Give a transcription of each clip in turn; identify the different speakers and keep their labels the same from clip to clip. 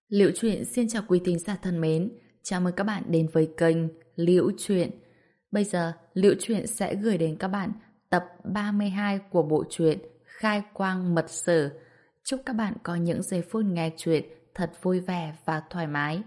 Speaker 1: Liễu Chuyện xin chào quý thính giả thân mến, chào mừng các bạn đến với kênh Liễu Chuyện. Bây giờ, Liễu Chuyện sẽ gửi đến các bạn tập 32 của bộ truyện Khai Quang Mật Sử. Chúc các bạn có những giây phút nghe chuyện thật vui vẻ và thoải mái.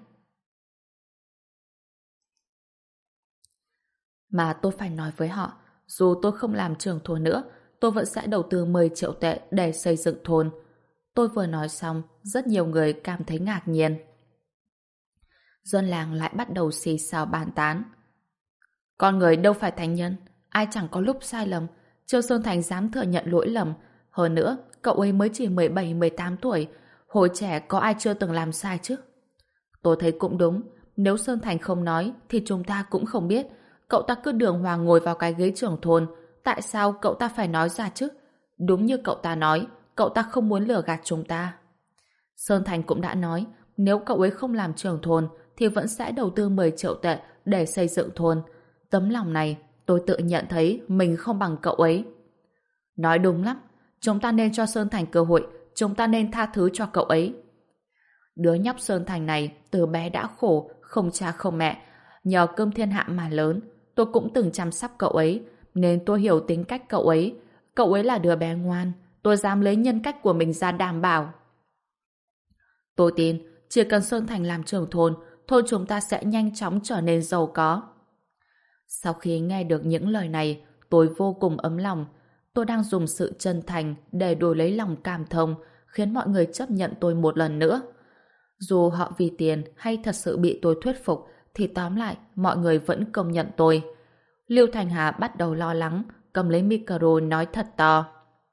Speaker 1: Mà tôi phải nói với họ, dù tôi không làm trưởng thôn nữa, tôi vẫn sẽ đầu tư 10 triệu tệ để xây dựng thôn. Tôi vừa nói xong, rất nhiều người cảm thấy ngạc nhiên. Dân làng lại bắt đầu xì xào bàn tán. Con người đâu phải thánh nhân, ai chẳng có lúc sai lầm. Trương Sơn Thành dám thừa nhận lỗi lầm. Hơn nữa, cậu ấy mới chỉ 17-18 tuổi. Hồi trẻ có ai chưa từng làm sai chứ? Tôi thấy cũng đúng. Nếu Sơn Thành không nói, thì chúng ta cũng không biết. Cậu ta cứ đường hoàng ngồi vào cái ghế trưởng thôn. Tại sao cậu ta phải nói ra chứ? Đúng như cậu ta nói, cậu ta không muốn lừa gạt chúng ta. Sơn Thành cũng đã nói, nếu cậu ấy không làm trưởng thôn, thì vẫn sẽ đầu tư 10 triệu tệ để xây dựng thôn. Tấm lòng này, tôi tự nhận thấy mình không bằng cậu ấy. Nói đúng lắm, chúng ta nên cho Sơn Thành cơ hội, chúng ta nên tha thứ cho cậu ấy. Đứa nhóc Sơn Thành này từ bé đã khổ, không cha không mẹ, nhờ cơm thiên hạ mà lớn. Tôi cũng từng chăm sóc cậu ấy, nên tôi hiểu tính cách cậu ấy. Cậu ấy là đứa bé ngoan, tôi dám lấy nhân cách của mình ra đảm bảo. Tôi tin, chỉ cần Sơn Thành làm trưởng thôn, thôn chúng ta sẽ nhanh chóng trở nên giàu có. Sau khi nghe được những lời này, tôi vô cùng ấm lòng. Tôi đang dùng sự chân thành để đổi lấy lòng cảm thông, khiến mọi người chấp nhận tôi một lần nữa. Dù họ vì tiền hay thật sự bị tôi thuyết phục, thì tóm lại, mọi người vẫn công nhận tôi. Lưu Thành Hà bắt đầu lo lắng, cầm lấy micro nói thật to.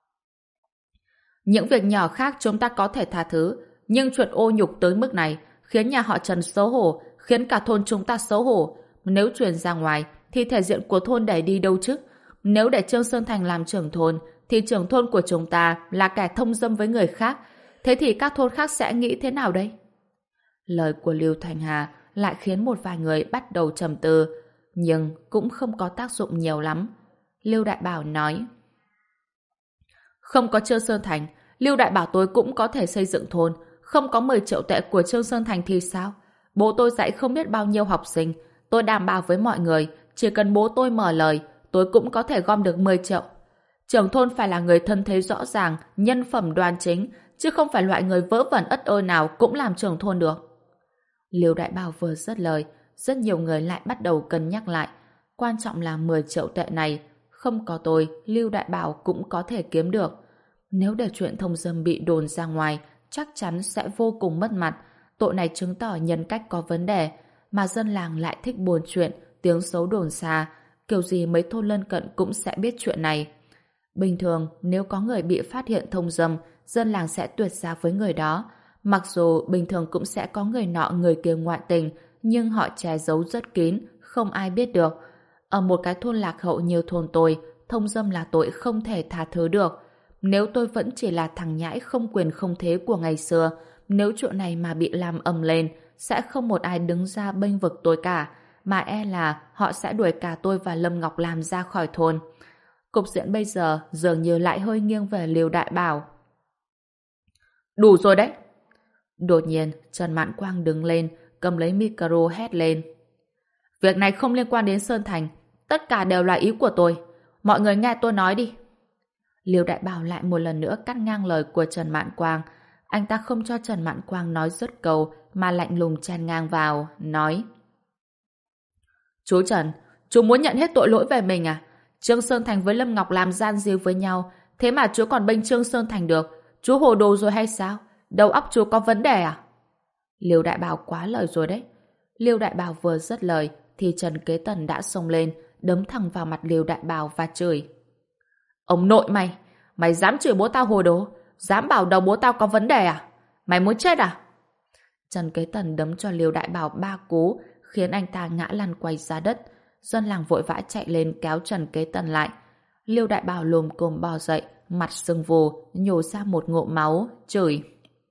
Speaker 1: Những việc nhỏ khác chúng ta có thể tha thứ, nhưng chuyện ô nhục tới mức này khiến nhà họ Trần xấu hổ, khiến cả thôn chúng ta xấu hổ. Nếu truyền ra ngoài, thì thể diện của thôn để đi đâu chứ? Nếu để Trương Sơn Thành làm trưởng thôn, thì trưởng thôn của chúng ta là kẻ thông dâm với người khác. Thế thì các thôn khác sẽ nghĩ thế nào đây? Lời của Lưu Thành Hà lại khiến một vài người bắt đầu trầm tư, nhưng cũng không có tác dụng nhiều lắm. Lưu Đại Bảo nói: Không có Trương Sơn Thành, Lưu Đại Bảo tôi cũng có thể xây dựng thôn. Không có 10 triệu tệ của Trương Sơn Thành thì sao? Bố tôi dạy không biết bao nhiêu học sinh. Tôi đảm bảo với mọi người, chỉ cần bố tôi mở lời, tôi cũng có thể gom được 10 triệu. Trưởng thôn phải là người thân thế rõ ràng, nhân phẩm đoan chính, chứ không phải loại người vớ vẩn ất ơ nào cũng làm trưởng thôn được. Lưu Đại Bảo vừa dứt lời, rất nhiều người lại bắt đầu cân nhắc lại. Quan trọng là 10 triệu tệ này, không có tôi, Lưu Đại Bảo cũng có thể kiếm được. Nếu để chuyện thông dâm bị đồn ra ngoài, chắc chắn sẽ vô cùng mất mặt. Tội này chứng tỏ nhân cách có vấn đề, mà dân làng lại thích buồn chuyện, tiếng xấu đồn xa. Kiểu gì mấy thôn lân cận cũng sẽ biết chuyện này. Bình thường, nếu có người bị phát hiện thông dâm, dân làng sẽ tuyệt giao với người đó. Mặc dù bình thường cũng sẽ có người nọ người kia ngoại tình, nhưng họ che giấu rất kín, không ai biết được. Ở một cái thôn lạc hậu như thôn tôi, thông dâm là tội không thể tha thứ được. Nếu tôi vẫn chỉ là thằng nhãi không quyền không thế của ngày xưa, nếu chuyện này mà bị làm ầm lên, sẽ không một ai đứng ra bênh vực tôi cả, mà e là họ sẽ đuổi cả tôi và Lâm Ngọc Lam ra khỏi thôn. Cục diện bây giờ dường như lại hơi nghiêng về Lưu Đại Bảo. Đủ rồi đấy! Đột nhiên, Trần Mãn Quang đứng lên, cầm lấy micro hét lên. Việc này không liên quan đến Sơn Thành, tất cả đều là ý của tôi. Mọi người nghe tôi nói đi. Lưu Đại Bảo lại một lần nữa cắt ngang lời của Trần Mãn Quang. Anh ta không cho Trần Mãn Quang nói dứt câu, mà lạnh lùng chen ngang vào, nói: Chú Trần, chú muốn nhận hết tội lỗi về mình à? Trương Sơn Thành với Lâm Ngọc làm gian díu với nhau, thế mà chú còn bênh Trương Sơn Thành được. Chú hồ đồ rồi hay sao? Đầu óc chú có vấn đề à? Lưu Đại Bảo quá lời rồi đấy. Lưu Đại Bảo vừa dứt lời, thì Trần Kế Tần đã xông lên, đấm thẳng vào mặt Lưu Đại Bảo và chửi: Ông nội mày! Mày dám chửi bố tao hồ đồ? Dám bảo đầu bố tao có vấn đề à? Mày muốn chết à? Trần Kế Tần đấm cho Lưu Đại Bảo 3 cú, khiến anh ta ngã lăn quay ra đất. Dân làng vội vã chạy lên kéo Trần Kế Tần lại. Lưu Đại Bảo lồm cồm bò dậy, mặt sưng vù, nhổ ra một ngụm máu, chửi: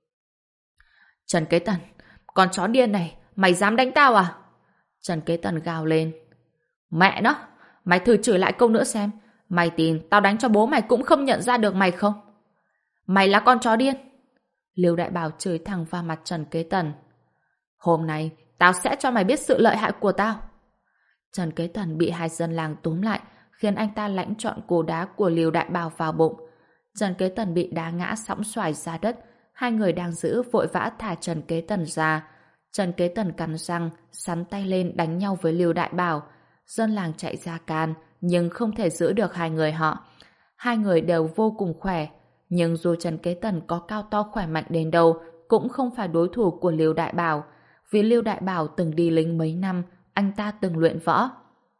Speaker 1: Trần Kế Tần, con chó điên này, mày dám đánh tao à? Trần Kế Tần gào lên: Mẹ nó, mày thử chửi lại câu nữa xem. Mày tin tao đánh cho bố mày cũng không nhận ra được mày không? Mày là con chó điên! Lưu Đại Bảo chửi thẳng vào mặt Trần Kế Tần. Hôm nay, tao sẽ cho mày biết sự lợi hại của tao. Trần Kế Tần bị hai dân làng túm lại, khiến anh ta lãnh trọn cú đá của Liêu Đại Bảo vào bụng. Trần Kế Tần bị đá ngã sõng soài ra đất, hai người đang giữ vội vã thả Trần Kế Tần ra. Trần Kế Tần cắn răng, sắn tay lên đánh nhau với Liêu Đại Bảo. Dân làng chạy ra can, nhưng không thể giữ được hai người họ. Hai người đều vô cùng khỏe, nhưng dù Trần Kế Tần có cao to khỏe mạnh đến đâu, cũng không phải đối thủ của Liêu Đại Bảo. Vì Liêu Đại Bảo từng đi lính mấy năm, anh ta từng luyện võ.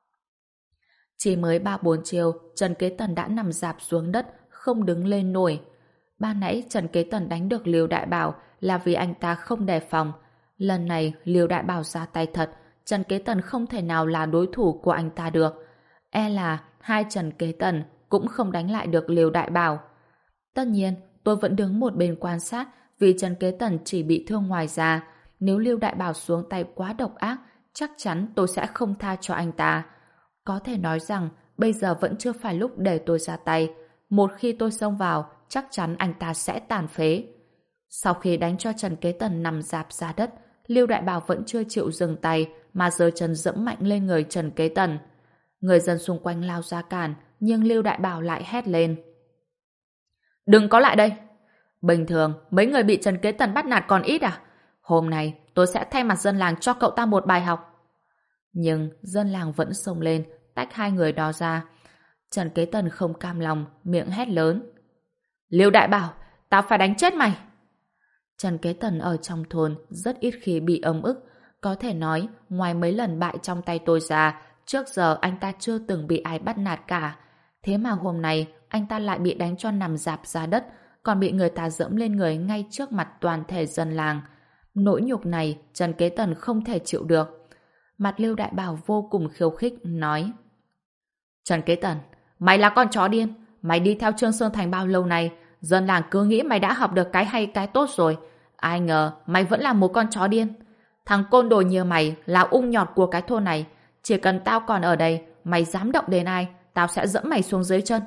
Speaker 1: Chỉ mới 3-4 chiều, Trần Kế Tần đã nằm rạp xuống đất, không đứng lên nổi. Ban nãy Trần Kế Tần đánh được Liêu Đại Bảo là vì anh ta không đề phòng. Lần này Liêu Đại Bảo ra tay thật, Trần Kế Tần không thể nào là đối thủ của anh ta được. E là hai Trần Kế Tần cũng không đánh lại được Liêu Đại Bảo. Tất nhiên, tôi vẫn đứng một bên quan sát vì Trần Kế Tần chỉ bị thương ngoài da. Nếu Liêu Đại Bảo xuống tay quá độc ác, chắc chắn tôi sẽ không tha cho anh ta. Có thể nói rằng bây giờ vẫn chưa phải lúc để tôi ra tay. Một khi tôi xông vào, chắc chắn anh ta sẽ tàn phế. Sau khi đánh cho Trần Kế Tần nằm rạp ra đất, Liêu Đại Bảo vẫn chưa chịu dừng tay mà giơ chân dẫm mạnh lên người Trần Kế Tần. Người dân xung quanh lao ra cản, nhưng Liêu Đại Bảo lại hét lên: đừng có lại đây! Bình thường, mấy người bị Trần Kế Tần bắt nạt còn ít à? Hôm nay, tôi sẽ thay mặt dân làng cho cậu ta một bài học. Nhưng dân làng vẫn xông lên, tách hai người đó ra. Trần Kế Tần không cam lòng, miệng hét lớn: Liêu Đại Bảo, tao phải đánh chết mày! Trần Kế Tần ở trong thôn rất ít khi bị ấm ức. Có thể nói, ngoài mấy lần bại trong tay tôi ra, trước giờ anh ta chưa từng bị ai bắt nạt cả. Thế mà hôm nay, anh ta lại bị đánh cho nằm rạp ra đất, còn bị người ta dẫm lên người ngay trước mặt toàn thể dân làng. Nỗi nhục này, Trần Kế Tần không thể chịu được. Mặt Liêu Đại Bảo vô cùng khiêu khích, nói: Trần Kế Tần, mày là con chó điên. Mày đi theo Trương Sơn Thành bao lâu nay, dân làng cứ nghĩ mày đã học được cái hay cái tốt rồi. Ai ngờ mày vẫn là một con chó điên. Thằng côn đồ như mày là ung nhọt của cái thôn này. Chỉ cần tao còn ở đây, mày dám động đến ai, tao sẽ dẫm mày xuống dưới chân.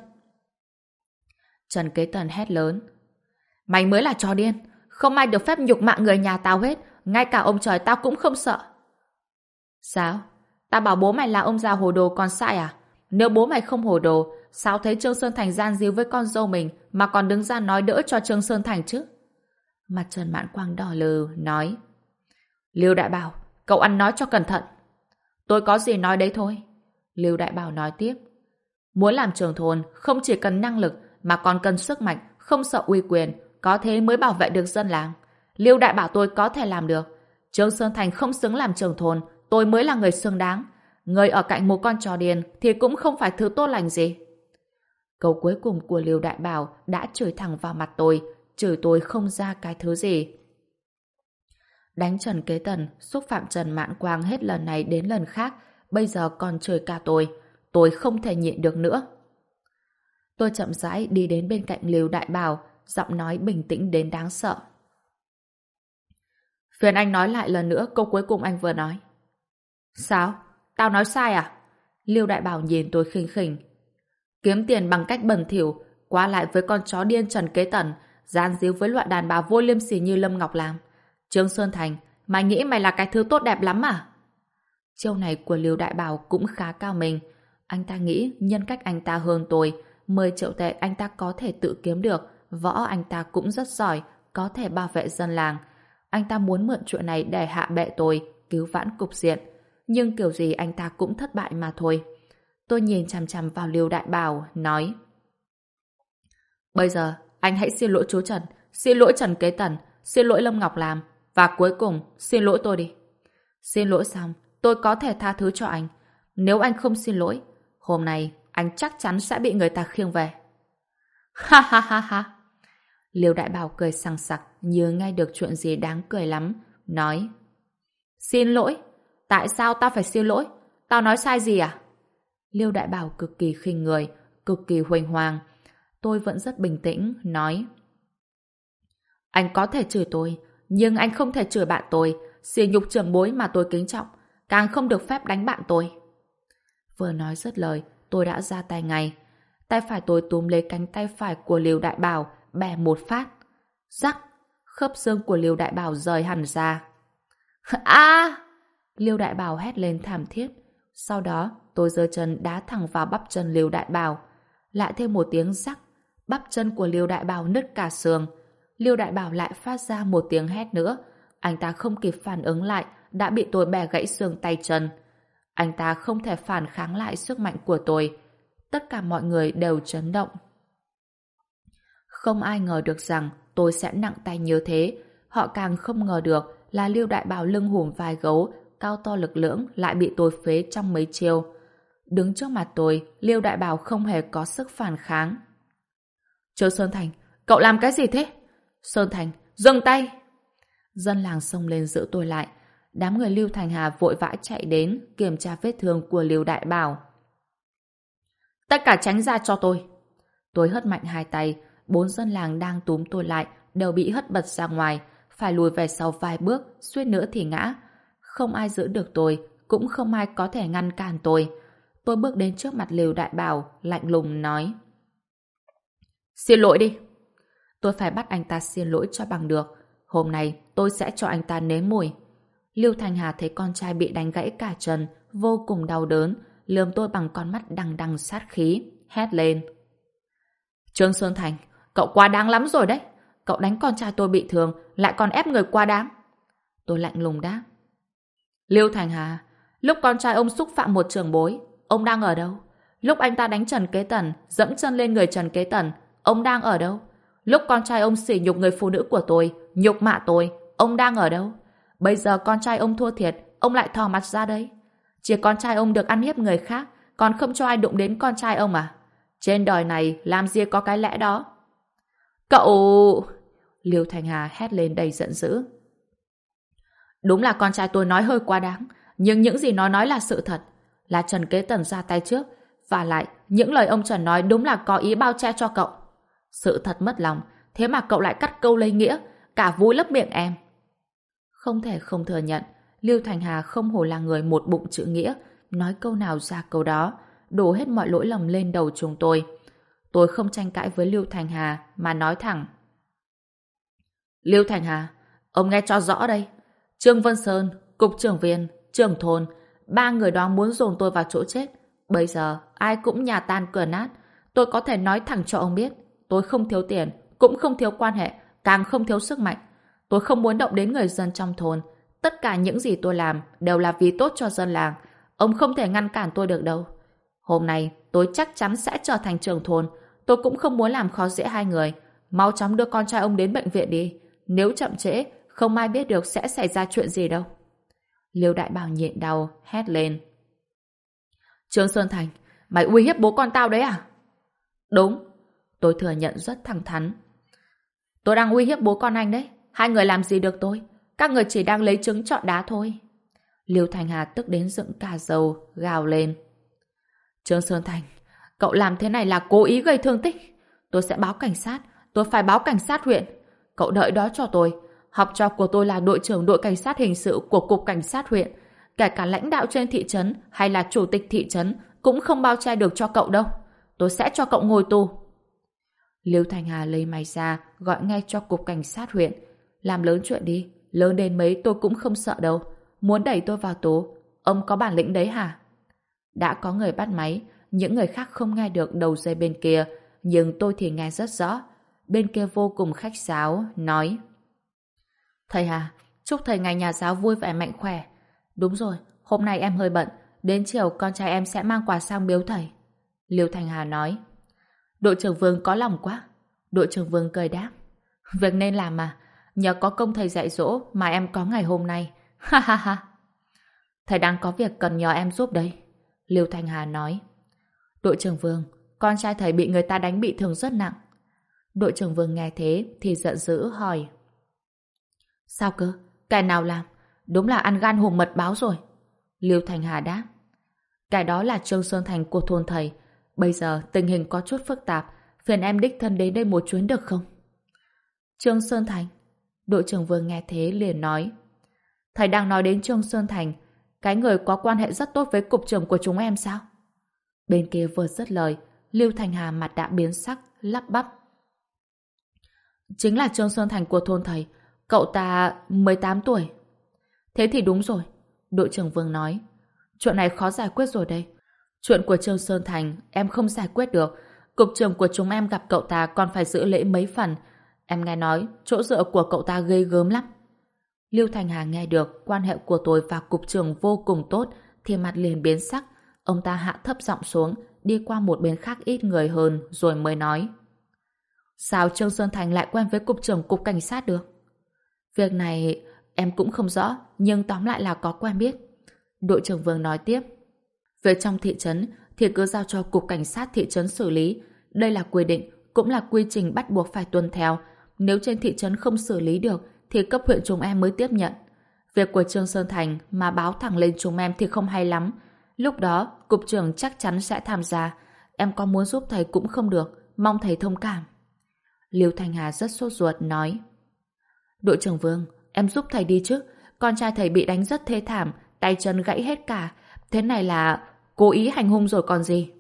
Speaker 1: Trần Kế Tần hét lớn: Mày mới là chó điên. Không ai được phép nhục mạ người nhà tao hết. Ngay cả ông trời tao cũng không sợ. Sao? Tao bảo bố mày là ông già hồ đồ còn sai à? Nếu bố mày không hồ đồ, sao thấy Trương Sơn Thành gian díu với con dâu mình mà còn đứng ra nói đỡ cho Trương Sơn Thành chứ? Mặt Trần Mãn Quang đỏ lừ, nói: Liêu Đại Bảo, cậu ăn nói cho cẩn thận. Tôi có gì nói đấy thôi. Liêu Đại Bảo nói tiếp: Muốn làm trưởng thôn, không chỉ cần năng lực mà còn cần sức mạnh, không sợ uy quyền, có thế mới bảo vệ được dân làng. Liêu Đại Bảo tôi có thể làm được. Trương Sơn Thành không xứng làm trưởng thôn, tôi mới là người xứng đáng. Người ở cạnh một con chó điên thì cũng không phải thứ tốt lành gì. Câu cuối cùng của Liêu Đại Bảo đã chửi thẳng vào mặt tôi, chửi tôi không ra cái thứ gì. Đánh Trần Kế Tần, xúc phạm Trần Mãn Quang hết lần này đến lần khác, bây giờ còn chửi cả tôi không thể nhịn được nữa. Tôi chậm rãi đi đến bên cạnh Liêu Đại Bảo, giọng nói bình tĩnh đến đáng sợ. Phiền anh nói lại lần nữa câu cuối cùng anh vừa nói. Sao? Tao nói sai à? Liêu Đại Bảo nhìn tôi khinh khỉnh. Kiếm tiền bằng cách bẩn thỉu, qua lại với con chó điên Trần Kế Tần, gian díu với loại đàn bà vô liêm sỉ như Lâm Ngọc Lam. Trương Sơn Thành, mày nghĩ mày là cái thứ tốt đẹp lắm à? Chiêu này của Liêu Đại Bảo cũng khá cao minh. Anh ta nghĩ nhân cách anh ta hơn tôi, 10 triệu tệ anh ta có thể tự kiếm được, võ anh ta cũng rất giỏi, có thể bảo vệ dân làng. Anh ta muốn mượn chuyện này để hạ bệ tôi, cứu vãn cục diện. Nhưng kiểu gì anh ta cũng thất bại mà thôi. Tôi nhìn chằm chằm vào Liêu Đại Bảo, nói: Bây giờ, anh hãy xin lỗi chú Trần, xin lỗi Trần Kế Tần, xin lỗi Lâm Ngọc Lam, và cuối cùng, xin lỗi tôi đi. Xin lỗi xong, tôi có thể tha thứ cho anh. Nếu anh không xin lỗi, hôm nay anh chắc chắn sẽ bị người ta khiêng về. Ha ha ha ha. Liêu Đại Bảo cười sằng sặc như nghe được chuyện gì đáng cười lắm, nói: Xin lỗi? Tại sao tao phải xin lỗi? Tao nói sai gì à? Liêu Đại Bảo cực kỳ khinh người, cực kỳ huênh hoang. Tôi vẫn rất bình tĩnh, nói: Anh có thể chửi tôi, nhưng anh không thể chửi bạn tôi, sỉ nhục trưởng bối mà tôi kính trọng, càng không được phép đánh bạn tôi. Vừa nói dứt lời, tôi đã ra tay ngay. Tay phải tôi túm lấy cánh tay phải của Liêu Đại Bảo, bẻ một phát. Rắc! Khớp xương của Liêu Đại Bảo rời hẳn ra. À! Liêu Đại Bảo hét lên thảm thiết. Sau đó, tôi giơ chân đá thẳng vào bắp chân Liêu Đại Bảo. Lại thêm một tiếng rắc, bắp chân của Liêu Đại Bảo nứt cả xương. Liêu Đại Bảo lại phát ra một tiếng hét nữa. Anh ta không kịp phản ứng lại, đã bị tôi bẻ gãy xương tay chân. Anh ta không thể phản kháng lại sức mạnh của tôi. Tất cả mọi người đều chấn động. Không ai ngờ được rằng tôi sẽ nặng tay như thế. Họ càng không ngờ được là Liêu Đại Bảo lưng hùm vai gấu, cao to lực lưỡng lại bị tôi phế trong mấy chiêu. Đứng trước mặt tôi, Liêu Đại Bảo không hề có sức phản kháng. Trương Sơn Thành, cậu làm cái gì thế? Sơn Thành, dừng tay! Dân làng xông lên giữ tôi lại. Đám người Lưu Thành Hà vội vã chạy đến kiểm tra vết thương của Liêu Đại Bảo. Tất cả tránh ra cho tôi! Tôi hất mạnh hai tay, 4 dân làng đang túm tôi lại đều bị hất bật ra ngoài, phải lùi về sau vài bước, suýt nữa thì ngã. Không ai giữ được tôi, cũng không ai có thể ngăn cản tôi. Tôi bước đến trước mặt Liêu Đại Bảo, lạnh lùng nói: Xin lỗi đi. Tôi phải bắt anh ta xin lỗi cho bằng được. Hôm nay tôi sẽ cho anh ta nếm mùi. Lưu Thành Hà thấy con trai bị đánh gãy cả chân, vô cùng đau đớn, lườm tôi bằng con mắt đằng đằng sát khí, hét lên: Trương Sơn Thành, cậu quá đáng lắm rồi đấy. Cậu đánh con trai tôi bị thương, lại còn ép người quá đáng. Tôi lạnh lùng đáp: Lưu Thành Hà, lúc con trai ông xúc phạm một trưởng bối, ông đang ở đâu? Lúc anh ta đánh Trần Kế Tần, dẫm chân lên người Trần Kế Tần, ông đang ở đâu? Lúc con trai ông sỉ nhục người phụ nữ của tôi, nhục mạ tôi, ông đang ở đâu? Bây giờ con trai ông thua thiệt, ông lại thò mặt ra đấy. Chỉ con trai ông được ăn hiếp người khác, còn không cho ai đụng đến con trai ông à? Trên đời này làm gì có cái lẽ đó? Cậu... Liêu Thành Hà hét lên đầy giận dữ. Đúng là con trai tôi nói hơi quá đáng, nhưng những gì nó nói là sự thật. Là Trần Kế Tần ra tay trước, và lại những lời ông Trần nói đúng là có ý bao che cho cậu. Sự thật mất lòng, thế mà cậu lại cắt câu lấy nghĩa, cả vui lấp miệng em. Không thể không thừa nhận, Liêu Thành Hà không hổ là người một bụng chữ nghĩa, nói câu nào ra câu đó, đổ hết mọi lỗi lầm lên đầu chúng tôi. Tôi không tranh cãi với Liêu Thành Hà, mà nói thẳng: Liêu Thành Hà, ông nghe cho rõ đây. Trương Vân Sơn, cục trưởng viên, trưởng thôn, 3 người đó muốn dồn tôi vào chỗ chết. Bây giờ, ai cũng nhà tan cửa nát. Tôi có thể nói thẳng cho ông biết, tôi không thiếu tiền, cũng không thiếu quan hệ, càng không thiếu sức mạnh. Tôi không muốn động đến người dân trong thôn. Tất cả những gì tôi làm đều là vì tốt cho dân làng. Ông không thể ngăn cản tôi được đâu. Hôm nay, tôi chắc chắn sẽ trở thành trưởng thôn. Tôi cũng không muốn làm khó dễ hai người. Mau chóng đưa con trai ông đến bệnh viện đi. Nếu chậm trễ, không ai biết được sẽ xảy ra chuyện gì đâu. Liêu Đại Bảo nhịn đau, hét lên: Trương Sơn Thành, mày uy hiếp bố con tao đấy à? Đúng. Tôi thừa nhận rất thẳng thắn. Tôi đang uy hiếp bố con anh đấy. Hai người làm gì được tôi? Các người chỉ đang lấy trứng trọi đá thôi. Liêu Thành Hà tức đến dựng cả râu, gào lên: Trương Sơn Thành, cậu làm thế này là cố ý gây thương tích. Tôi sẽ báo cảnh sát. Tôi phải báo cảnh sát huyện. Cậu đợi đó cho tôi. Học trò của tôi là đội trưởng đội cảnh sát hình sự của cục cảnh sát huyện. Kể cả lãnh đạo trên thị trấn hay là chủ tịch thị trấn cũng không bao che được cho cậu đâu. Tôi sẽ cho cậu ngồi tù. Liêu Thành Hà lấy máy ra, gọi ngay cho cục cảnh sát huyện. Làm lớn chuyện đi. Lớn đến mấy tôi cũng không sợ đâu. Muốn đẩy tôi vào tù, ông có bản lĩnh đấy hả? Đã có người bắt máy. Những người khác không nghe được đầu dây bên kia, nhưng tôi thì nghe rất rõ. Bên kia vô cùng khách sáo, nói: Thầy Hà, chúc thầy ngày nhà giáo vui vẻ mạnh khỏe. Đúng rồi, hôm nay em hơi bận. Đến chiều con trai em sẽ mang quà sang biếu thầy. Liêu Thành Hà nói. Đội trưởng Vương có lòng quá. Đội trưởng Vương cười đáp: Việc nên làm mà. Nhờ có công thầy dạy dỗ mà em có ngày hôm nay. Ha ha ha. Thầy đang có việc cần nhờ em giúp đây. Liêu Thành Hà nói. Đội trưởng Vương, con trai thầy bị người ta đánh bị thương rất nặng. Đội trưởng Vương nghe thế thì giận dữ hỏi: Sao cơ? Kẻ nào làm? Đúng là ăn gan hùm mật báo rồi. Liêu Thành Hà đáp: Kẻ đó là Trương Sơn Thành của thôn thầy. Bây giờ tình hình có chút phức tạp, phiền em đích thân đến đây một chuyến được không? Trương Sơn Thành? Đội trưởng Vương nghe thế liền nói: Thầy đang nói đến Trương Sơn Thành, cái người có quan hệ rất tốt với cục trưởng của chúng em sao? Bên kia vừa dứt lời, Liêu Thành Hà mặt đã biến sắc, lắp bắp: Chính là Trương Sơn Thành của thôn thầy. Cậu ta 18 tuổi. Thế thì đúng rồi, đội trưởng Vương nói. Chuyện này khó giải quyết rồi đây. Chuyện của Trương Sơn Thành em không giải quyết được. Cục trưởng của chúng em gặp cậu ta còn phải giữ lễ mấy phần. Em nghe nói chỗ dựa của cậu ta ghê gớm lắm. Lưu Thành Hà nghe được quan hệ của tôi và cục trưởng vô cùng tốt thì mặt liền biến sắc. Ông ta hạ thấp giọng xuống, đi qua một bên khác ít người hơn rồi mới nói. Sao Trương Sơn Thành lại quen với cục trưởng cục cảnh sát được? Việc này em cũng không rõ, nhưng tóm lại là có quen biết. Đội trưởng Vương nói tiếp. Việc trong thị trấn thì cứ giao cho cục cảnh sát thị trấn xử lý. Đây là quy định, cũng là quy trình bắt buộc phải tuân theo. Nếu trên thị trấn không xử lý được thì cấp huyện chúng em mới tiếp nhận. Việc của Trương Sơn Thành mà báo thẳng lên chúng em thì không hay lắm. Lúc đó, cục trưởng chắc chắn sẽ tham gia. Em có muốn giúp thầy cũng không được. Mong thầy thông cảm. Lưu Thanh Hà rất sốt ruột nói. Đội trưởng Vương, em giúp thầy đi chứ. Con trai thầy bị đánh rất thê thảm, tay chân gãy hết cả. Thế này là cố ý hành hung rồi còn gì.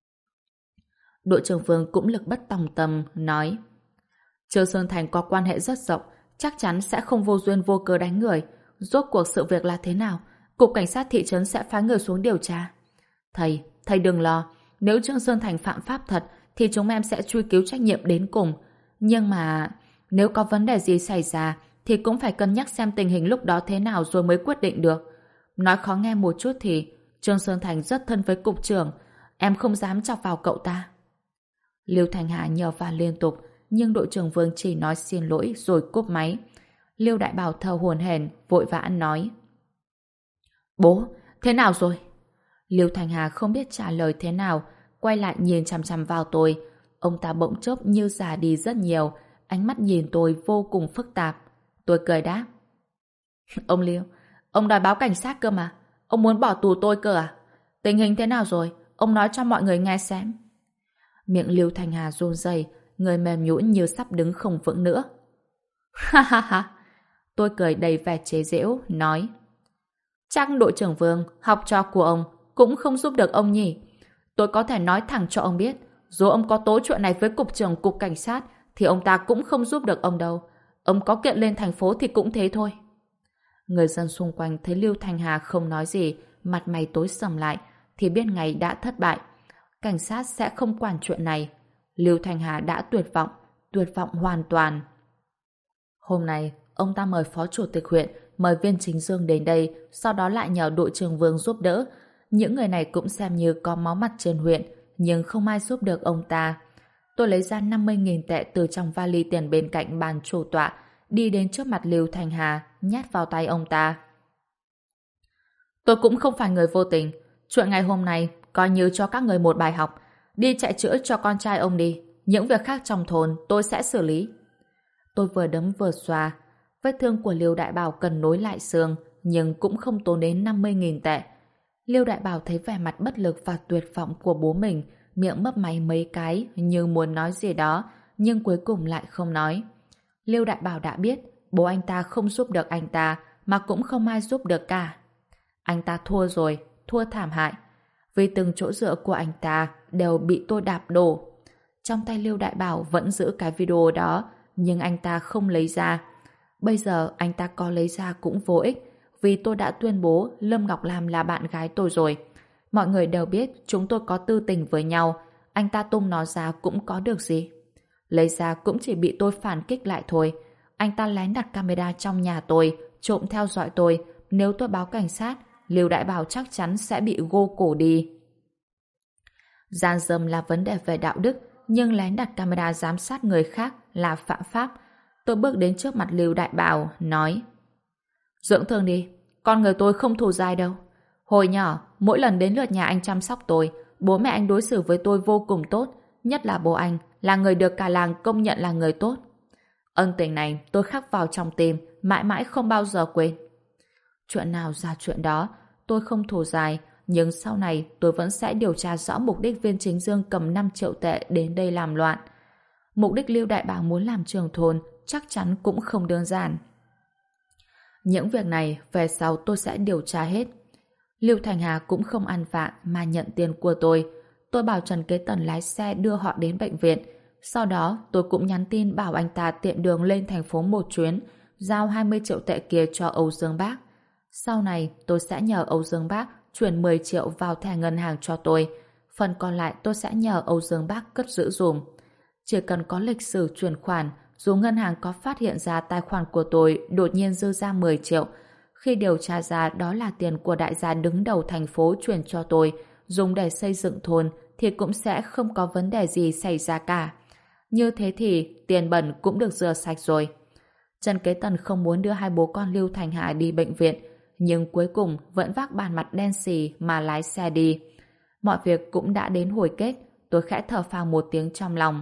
Speaker 1: Đội trưởng Vương cũng lực bất tòng tâm nói. Trương Sơn Thành có quan hệ rất rộng, chắc chắn sẽ không vô duyên vô cớ đánh người. Rốt cuộc sự việc là thế nào? Cục cảnh sát thị trấn sẽ phái người xuống điều tra. Thầy đừng lo. Nếu Trương Sơn Thành phạm pháp thật thì chúng em sẽ truy cứu trách nhiệm đến cùng. Nhưng mà nếu có vấn đề gì xảy ra thì cũng phải cân nhắc xem tình hình lúc đó thế nào rồi mới quyết định được. Nói khó nghe một chút thì Trương Sơn Thành rất thân với cục trưởng. Em không dám chọc vào cậu ta. Lưu Thành Hà nhờ vào liên tục, nhưng đội trưởng Vương chỉ nói xin lỗi rồi cúp máy. Lưu Đại Bảo thở hổn hển vội vã nói. Bố, thế nào rồi? Lưu Thành Hà không biết trả lời thế nào, quay lại nhìn chằm chằm vào tôi. Ông ta bỗng chốc như già đi rất nhiều, ánh mắt nhìn tôi vô cùng phức tạp. Tôi cười đáp. Ông Lưu, ông đòi báo cảnh sát cơ mà. Ông muốn bỏ tù tôi cơ à? Tình hình thế nào rồi? Ông nói cho mọi người nghe xem. Miệng Lưu Thành Hà run rẩy, người mềm nhũn như sắp đứng không vững nữa. Ha ha ha. Tôi cười đầy vẻ chế giễu, nói. Chắc đội trưởng Vương, học trò của ông, cũng không giúp được ông nhỉ. Tôi có thể nói thẳng cho ông biết, dù ông có tố chuyện này với cục trưởng cục cảnh sát, thì ông ta cũng không giúp được ông đâu. Ông có kiện lên thành phố thì cũng thế thôi. Người dân xung quanh thấy Lưu Thành Hà không nói gì, mặt mày tối sầm lại, thì biết ngày đã thất bại. Cảnh sát sẽ không quản chuyện này. Lưu Thành Hà đã tuyệt vọng hoàn toàn. Hôm nay, ông ta mời Phó Chủ tịch huyện, mời Viên Chính Dương đến đây, sau đó lại nhờ đội trưởng Vương giúp đỡ. Những người này cũng xem như có máu mặt trên huyện, nhưng không ai giúp được ông ta. Tôi lấy ra 50.000 tệ từ trong vali tiền bên cạnh bàn chủ tọa, đi đến trước mặt Lưu Thành Hà, nhét vào tay ông ta. Tôi cũng không phải người vô tình. Chuyện ngày hôm nay coi như cho các người một bài học. Đi chạy chữa cho con trai ông đi. Những việc khác trong thôn tôi sẽ xử lý. Tôi vừa đấm vừa xoa. Vết thương của Liêu Đại Bảo cần nối lại xương, nhưng cũng không tốn đến 50.000 tệ. Liêu Đại Bảo thấy vẻ mặt bất lực và tuyệt vọng của bố mình, miệng mấp máy mấy cái như muốn nói gì đó, nhưng cuối cùng lại không nói. Liêu Đại Bảo đã biết bố anh ta không giúp được anh ta, mà cũng không ai giúp được cả. Anh ta thua rồi, thua thảm hại. Vì từng chỗ dựa của anh ta đều bị tôi đạp đổ. Trong tay Liêu Đại Bảo vẫn giữ cái video đó, nhưng anh ta không lấy ra. Bây giờ anh ta có lấy ra cũng vô ích, vì tôi đã tuyên bố Lâm Ngọc Lam là bạn gái tôi rồi. Mọi người đều biết chúng tôi có tư tình với nhau, anh ta tung nó ra cũng có được gì. Lấy ra cũng chỉ bị tôi phản kích lại thôi. Anh ta lén đặt camera trong nhà tôi, trộm theo dõi tôi. Nếu tôi báo cảnh sát, Lưu Đại Bảo chắc chắn sẽ bị gô cổ đi. Gian dâm là vấn đề về đạo đức, nhưng lén đặt camera giám sát người khác là phạm pháp. Tôi bước đến trước mặt Lưu Đại Bảo, nói: Dưỡng thương đi, con người tôi không thù dai đâu. Hồi nhỏ, mỗi lần đến lượt nhà anh chăm sóc tôi, bố mẹ anh đối xử với tôi vô cùng tốt, nhất là bố anh, là người được cả làng công nhận là người tốt. Ân tình này tôi khắc vào trong tim, mãi mãi không bao giờ quên. Chuyện nào ra chuyện đó, tôi không thù dai, nhưng sau này tôi vẫn sẽ điều tra rõ mục đích Viên Chính Dương cầm 5 triệu tệ đến đây làm loạn. Mục đích Lưu Đại Bảo muốn làm trưởng thôn chắc chắn cũng không đơn giản. Những việc này về sau tôi sẽ điều tra hết. Lưu Thành Hà cũng không ăn vạ mà nhận tiền của tôi. Tôi bảo Trần Kế Tần lái xe đưa họ đến bệnh viện. Sau đó tôi cũng nhắn tin bảo anh ta tiện đường lên thành phố một chuyến, giao 20 triệu tệ kia cho Âu Dương Bác. Sau này tôi sẽ nhờ Âu Dương Bác chuyển 10 triệu vào thẻ ngân hàng cho tôi. Phần còn lại tôi sẽ nhờ Âu Dương Bác cất giữ dùm. Chỉ cần có lịch sử chuyển khoản, dù ngân hàng có phát hiện ra tài khoản của tôi đột nhiên dư ra 10 triệu, khi điều tra ra đó là tiền của đại gia đứng đầu thành phố chuyển cho tôi, dùng để xây dựng thôn, thì cũng sẽ không có vấn đề gì xảy ra cả. Như thế thì tiền bẩn cũng được rửa sạch rồi. Trần Kế Tần không muốn đưa hai bố con Lưu Thành Hải đi bệnh viện, nhưng cuối cùng vẫn vác bàn mặt đen xì mà lái xe đi. Mọi việc cũng đã đến hồi kết, tôi khẽ thở phào một tiếng trong lòng.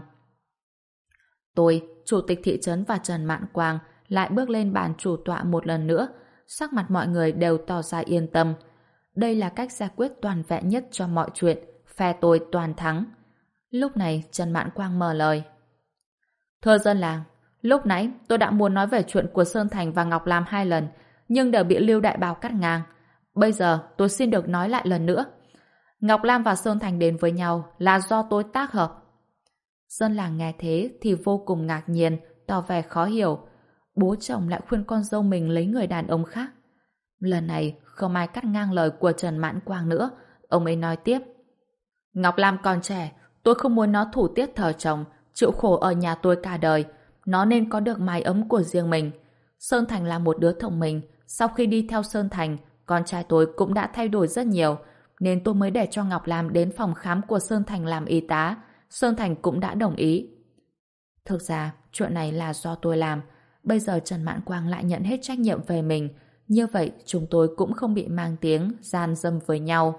Speaker 1: Tôi, Chủ tịch thị trấn và Trần Mạn Quang lại bước lên bàn chủ tọa một lần nữa, sắc mặt mọi người đều tỏ ra yên tâm. Đây là cách giải quyết toàn vẹn nhất cho mọi chuyện, phe tôi toàn thắng. Lúc này Trần Mạn Quang mở lời. Thưa dân làng, lúc nãy tôi đã muốn nói về chuyện của Sơn Thành và Ngọc Lam 2 lần, nhưng đều bị Lưu Đại Bảo cắt ngang. Bây giờ tôi xin được nói lại lần nữa. Ngọc Lam và Sơn Thành đến với nhau là do tôi tác hợp. Dân làng nghe thế thì vô cùng ngạc nhiên, tỏ vẻ khó hiểu. Bố chồng lại khuyên con dâu mình lấy người đàn ông khác. Lần này không ai cắt ngang lời của Trần Mãn Quang nữa. Ông ấy nói tiếp. Ngọc Lam còn trẻ, tôi không muốn nó thủ tiết thờ chồng, chịu khổ ở nhà tôi cả đời. Nó nên có được mái ấm của riêng mình. Sơn Thành là một đứa thông minh. Sau khi đi theo Sơn Thành, con trai tôi cũng đã thay đổi rất nhiều, nên tôi mới để cho Ngọc Lam đến phòng khám của Sơn Thành làm y tá. Sơn Thành cũng đã đồng ý. Thực ra, chuyện này là do tôi làm. Bây giờ Trần Mãn Quang lại nhận hết trách nhiệm về mình. Như vậy, chúng tôi cũng không bị mang tiếng gian dâm với nhau.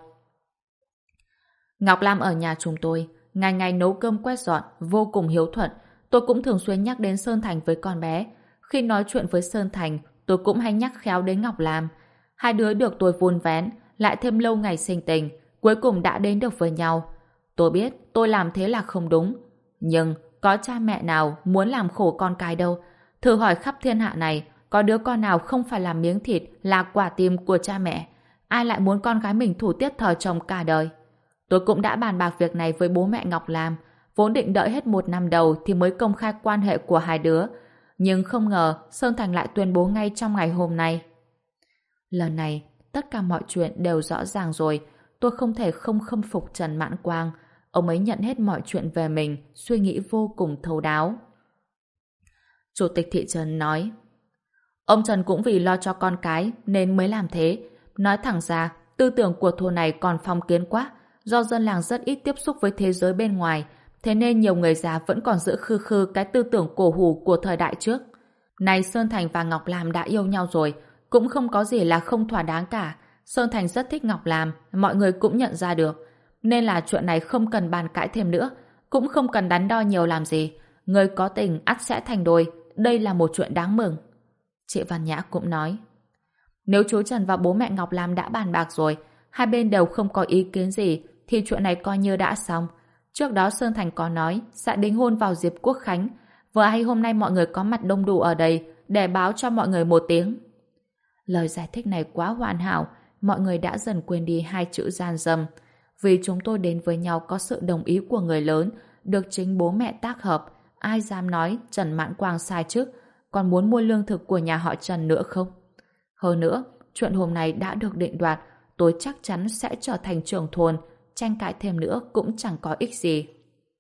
Speaker 1: Ngọc Lam ở nhà chúng tôi, ngày ngày nấu cơm quét dọn, vô cùng hiếu thuận. Tôi cũng thường xuyên nhắc đến Sơn Thành với con bé. Khi nói chuyện với Sơn Thành, tôi cũng hay nhắc khéo đến Ngọc Lam. Hai đứa được tôi vun vén, lại thêm lâu ngày sinh tình, cuối cùng đã đến được với nhau. Tôi biết tôi làm thế là không đúng, nhưng có cha mẹ nào muốn làm khổ con cái đâu. Thử hỏi khắp thiên hạ này, có đứa con nào không phải là miếng thịt, là quả tim của cha mẹ? Ai lại muốn con gái mình thủ tiết thờ chồng cả đời? Tôi cũng đã bàn bạc việc này với bố mẹ Ngọc Lam, vốn định đợi hết 1 năm đầu thì mới công khai quan hệ của hai đứa. Nhưng không ngờ Sơn Thành lại tuyên bố ngay trong ngày hôm nay. Lần này, tất cả mọi chuyện đều rõ ràng rồi. Tôi không thể không khâm phục Trần Mãn Quang. Ông ấy nhận hết mọi chuyện về mình, suy nghĩ vô cùng thấu đáo. Chủ tịch thị trấn nói, ông Trần cũng vì lo cho con cái nên mới làm thế. Nói thẳng ra, tư tưởng của thôn này còn phong kiến quá. Do dân làng rất ít tiếp xúc với thế giới bên ngoài, thế nên nhiều người già vẫn còn giữ khư khư cái tư tưởng cổ hủ của thời đại trước. Này Sơn Thành và Ngọc Lam đã yêu nhau rồi, cũng không có gì là không thỏa đáng cả. Sơn Thành rất thích Ngọc Lam, mọi người cũng nhận ra được. Nên là chuyện này không cần bàn cãi thêm nữa, cũng không cần đắn đo nhiều làm gì. Người có tình ắt sẽ thành đôi, đây là một chuyện đáng mừng. Chị Văn Nhã cũng nói, nếu chú Trần và bố mẹ Ngọc Lam đã bàn bạc rồi, hai bên đều không có ý kiến gì, thì chuyện này coi như đã xong. Trước đó Sơn Thành có nói sẽ đính hôn vào dịp Quốc Khánh. Vừa hay hôm nay mọi người có mặt đông đủ ở đây để báo cho mọi người một tiếng. Lời giải thích này quá hoàn hảo, mọi người đã dần quên đi 2 chữ gian dâm. Vì chúng tôi đến với nhau có sự đồng ý của người lớn, được chính bố mẹ tác hợp. Ai dám nói Trần Mãn Quang sai chứ? Còn muốn mua lương thực của nhà họ Trần nữa không? Hơn nữa, chuyện hôm nay đã được định đoạt, tôi chắc chắn sẽ trở thành trưởng thôn. Tranh cãi thêm nữa cũng chẳng có ích gì.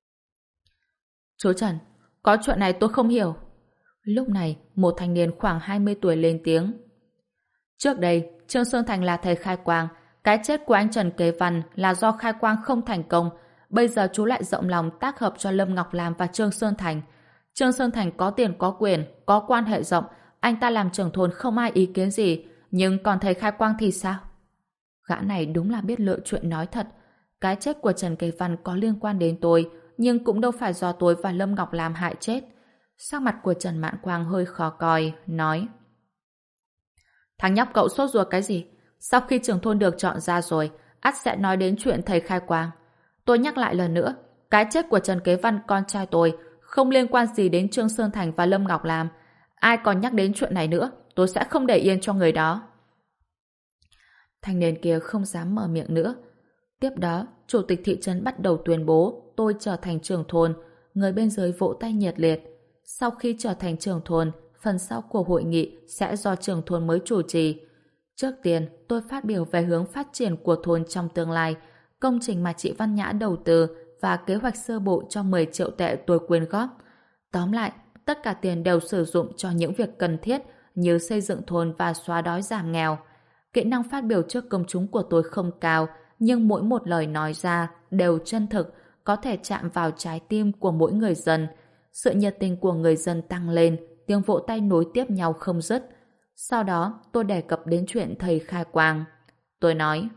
Speaker 1: Chú Trần, có chuyện này tôi không hiểu. Lúc này, một thanh niên khoảng 20 tuổi lên tiếng. Trước đây, Trương Sơn Thành là thầy khai quang. Cái chết của anh Trần Kế Văn là do khai quang không thành công. Bây giờ chú lại rộng lòng tác hợp cho Lâm Ngọc Lam và Trương Sơn Thành. Trương Sơn Thành có tiền có quyền, có quan hệ rộng. Anh ta làm trưởng thôn không ai ý kiến gì. Nhưng còn thầy khai quang thì sao? Gã này đúng là biết lựa chuyện nói thật. Cái chết của Trần Kế Văn có liên quan đến tôi, nhưng cũng đâu phải do tôi và Lâm Ngọc Lam hại chết. Sắc mặt của Trần Mãn Quang hơi khó coi, nói, thằng nhóc cậu sốt ruột cái gì? Sau khi trưởng thôn được chọn ra rồi, ắt sẽ nói đến chuyện thầy khai quang. Tôi nhắc lại lần nữa, cái chết của Trần Kế Văn con trai tôi không liên quan gì đến Trương Sơn Thành và Lâm Ngọc Lam. Ai còn nhắc đến chuyện này nữa, tôi sẽ không để yên cho người đó. Thanh niên kia không dám mở miệng nữa. Tiếp đó, chủ tịch thị trấn bắt đầu tuyên bố tôi trở thành trưởng thôn. Người bên dưới vỗ tay nhiệt liệt. Sau khi trở thành trưởng thôn, phần sau của hội nghị sẽ do trưởng thôn mới chủ trì. Trước tiên, tôi phát biểu về hướng phát triển của thôn trong tương lai, công trình mà chị Văn Nhã đầu tư và kế hoạch sơ bộ cho 10 triệu tệ tôi quyên góp. Tóm lại, tất cả tiền đều sử dụng cho những việc cần thiết như xây dựng thôn và xóa đói giảm nghèo. Kỹ năng phát biểu trước công chúng của tôi không cao, nhưng mỗi một lời nói ra đều chân thực, có thể chạm vào trái tim của mỗi người dân. Sự nhiệt tình của người dân tăng lên, tiếng vỗ tay nối tiếp nhau không dứt. Sau đó, tôi đề cập đến chuyện thầy khai quang. Tôi nói,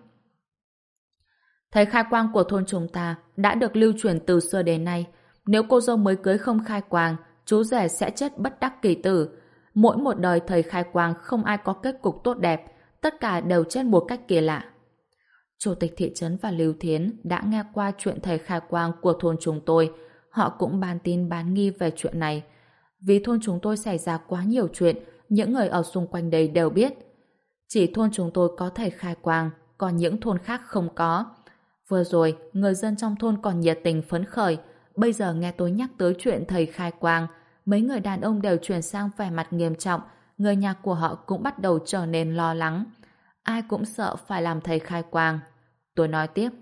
Speaker 1: thầy khai quang của thôn chúng ta đã được lưu truyền từ xưa đến nay. Nếu cô dâu mới cưới không khai quang, chú rể sẽ chết bất đắc kỳ tử. Mỗi một đời thầy khai quang không ai có kết cục tốt đẹp, tất cả đều chết một cách kỳ lạ. Chủ tịch thị trấn và Lưu Thiến đã nghe qua chuyện thầy khai quang của thôn chúng tôi. Họ cũng bàn tin bán nghi về chuyện này. Vì thôn chúng tôi xảy ra quá nhiều chuyện, những người ở xung quanh đây đều biết. Chỉ thôn chúng tôi có thầy khai quang, còn những thôn khác không có. Vừa rồi, người dân trong thôn còn nhiệt tình phấn khởi. Bây giờ nghe tôi nhắc tới chuyện thầy khai quang, mấy người đàn ông đều chuyển sang vẻ mặt nghiêm trọng, người nhà của họ cũng bắt đầu trở nên lo lắng. Ai cũng sợ phải làm thầy khai quang. Tôi nói tiếp.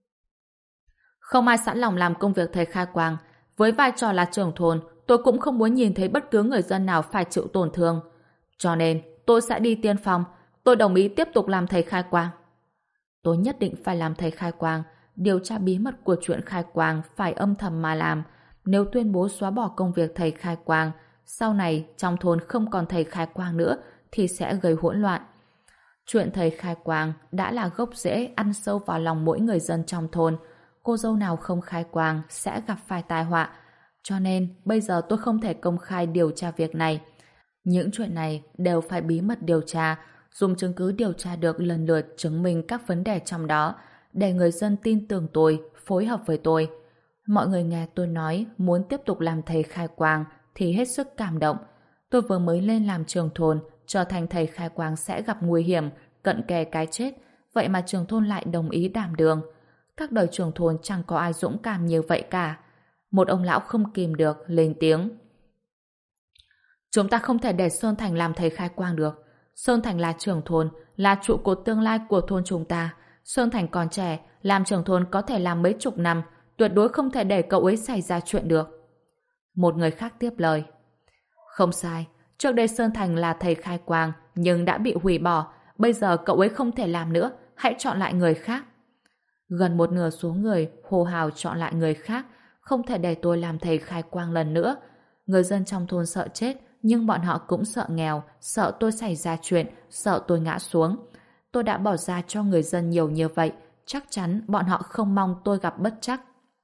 Speaker 1: Không ai sẵn lòng làm công việc thầy khai quang. Với vai trò là trưởng thôn, tôi cũng không muốn nhìn thấy bất cứ người dân nào phải chịu tổn thương. Cho nên, tôi sẽ đi tiên phong. Tôi đồng ý tiếp tục làm thầy khai quang. Tôi nhất định phải làm thầy khai quang. Điều tra bí mật của chuyện khai quang phải âm thầm mà làm. Nếu tuyên bố xóa bỏ công việc thầy khai quang, sau này trong thôn không còn thầy khai quang nữa thì sẽ gây hỗn loạn. Chuyện thầy khai quang đã là gốc rễ ăn sâu vào lòng mỗi người dân trong thôn. Cô dâu nào không khai quang sẽ gặp phải tai họa. Cho nên bây giờ tôi không thể công khai điều tra việc này. Những chuyện này đều phải bí mật điều tra, dùng chứng cứ điều tra được lần lượt chứng minh các vấn đề trong đó, để người dân tin tưởng tôi, phối hợp với tôi. Mọi người nghe tôi nói muốn tiếp tục làm thầy khai quang thì hết sức cảm động. Tôi vừa mới lên làm trưởng thôn, trở thành thầy khai quang sẽ gặp nguy hiểm, cận kề cái chết, vậy mà trưởng thôn lại đồng ý đảm đường. Các đời trưởng thôn chẳng có ai dũng cảm như vậy cả. Một ông lão không kìm được, lên tiếng. Chúng ta không thể để Sơn Thành làm thầy khai quang được. Sơn Thành là trưởng thôn, là trụ cột tương lai của thôn chúng ta. Sơn Thành còn trẻ, làm trưởng thôn có thể làm mấy chục năm, tuyệt đối không thể để cậu ấy xảy ra chuyện được. Một người khác tiếp lời. Không sai, trước đây Sơn Thành là thầy khai quang, nhưng đã bị hủy bỏ. Bây giờ cậu ấy không thể làm nữa, hãy chọn lại người khác. Gần một nửa số người hô hào chọn lại người khác, không thể để tôi làm thầy khai quang lần nữa. Người dân trong thôn sợ chết, nhưng bọn họ cũng sợ nghèo, sợ tôi xảy ra chuyện, sợ tôi ngã xuống. Tôi đã bỏ ra cho người dân nhiều như vậy, chắc chắn bọn họ không mong tôi gặp bất trắc.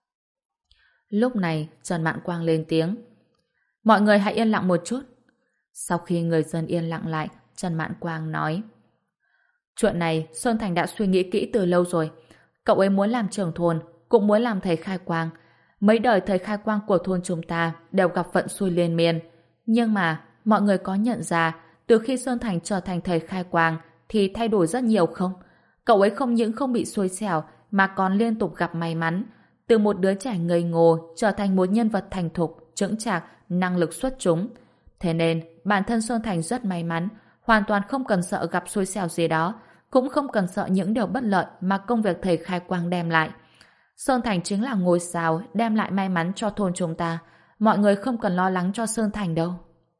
Speaker 1: Lúc này, Trần Mạn Quang lên tiếng. Mọi người hãy yên lặng một chút. Sau khi người dân yên lặng lại, Trần Mạn Quang nói. Chuyện này, Sơn Thành đã suy nghĩ kỹ từ lâu rồi. Cậu ấy muốn làm trưởng thôn, cũng muốn làm thầy khai quang. Mấy đời thầy khai quang của thôn chúng ta đều gặp vận xui liên miên. Nhưng mà, mọi người có nhận ra, từ khi Sơn Thành trở thành thầy khai quang, thì thay đổi rất nhiều không? Cậu ấy không những không bị xui xẻo, mà còn liên tục gặp may mắn. Từ một đứa trẻ ngây ngô, trở thành một nhân vật thành thục, chững chạc, năng lực xuất chúng. Thế nên, bản thân Sơn Thành rất may mắn, hoàn toàn không cần sợ gặp xui xẻo gì đó, cũng không cần sợ những điều bất lợi mà công việc thầy khai quang đem lại. Sơn Thành chính là ngôi sao đem lại may mắn cho thôn chúng ta. Mọi người không cần lo lắng cho Sơn Thành đâu.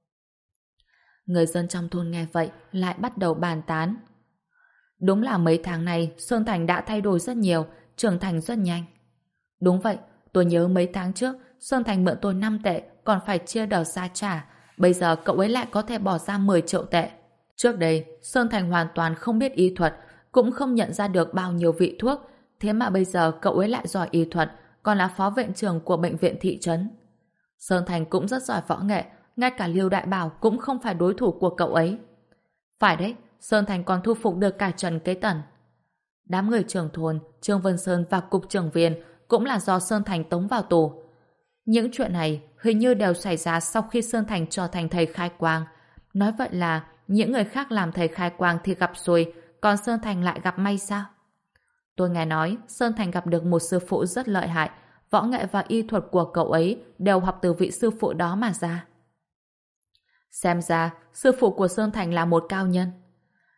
Speaker 1: Người dân trong thôn nghe vậy lại bắt đầu bàn tán. Đúng là mấy tháng này Sơn Thành đã thay đổi rất nhiều, trưởng thành rất nhanh. Đúng vậy, tôi nhớ mấy tháng trước Sơn Thành mượn tôi 5 tệ còn phải chia đợt ra trả. Bây giờ cậu ấy lại có thể bỏ ra 10 triệu tệ. Trước đây, Sơn Thành hoàn toàn không biết y thuật, cũng không nhận ra được bao nhiêu vị thuốc. Thế mà bây giờ cậu ấy lại giỏi y thuật, còn là phó viện trưởng của bệnh viện thị trấn. Sơn Thành cũng rất giỏi võ nghệ, ngay cả Liêu Đại Bảo cũng không phải đối thủ của cậu ấy. Phải đấy, Sơn Thành còn thu phục được cả Trần Kế Tần. Đám người trưởng thôn, Trương Vân Sơn và cục trưởng viên cũng là do Sơn Thành tống vào tù. Những chuyện này hình như đều xảy ra sau khi Sơn Thành trở thành thầy khai quang. Nói vậy là những người khác làm thầy khai quang thì gặp xui, còn Sơn Thành lại gặp may sao? Tôi nghe nói Sơn Thành gặp được một sư phụ rất lợi hại, võ nghệ và y thuật của cậu ấy đều học từ vị sư phụ đó mà ra. Xem ra, sư phụ của Sơn Thành là một cao nhân.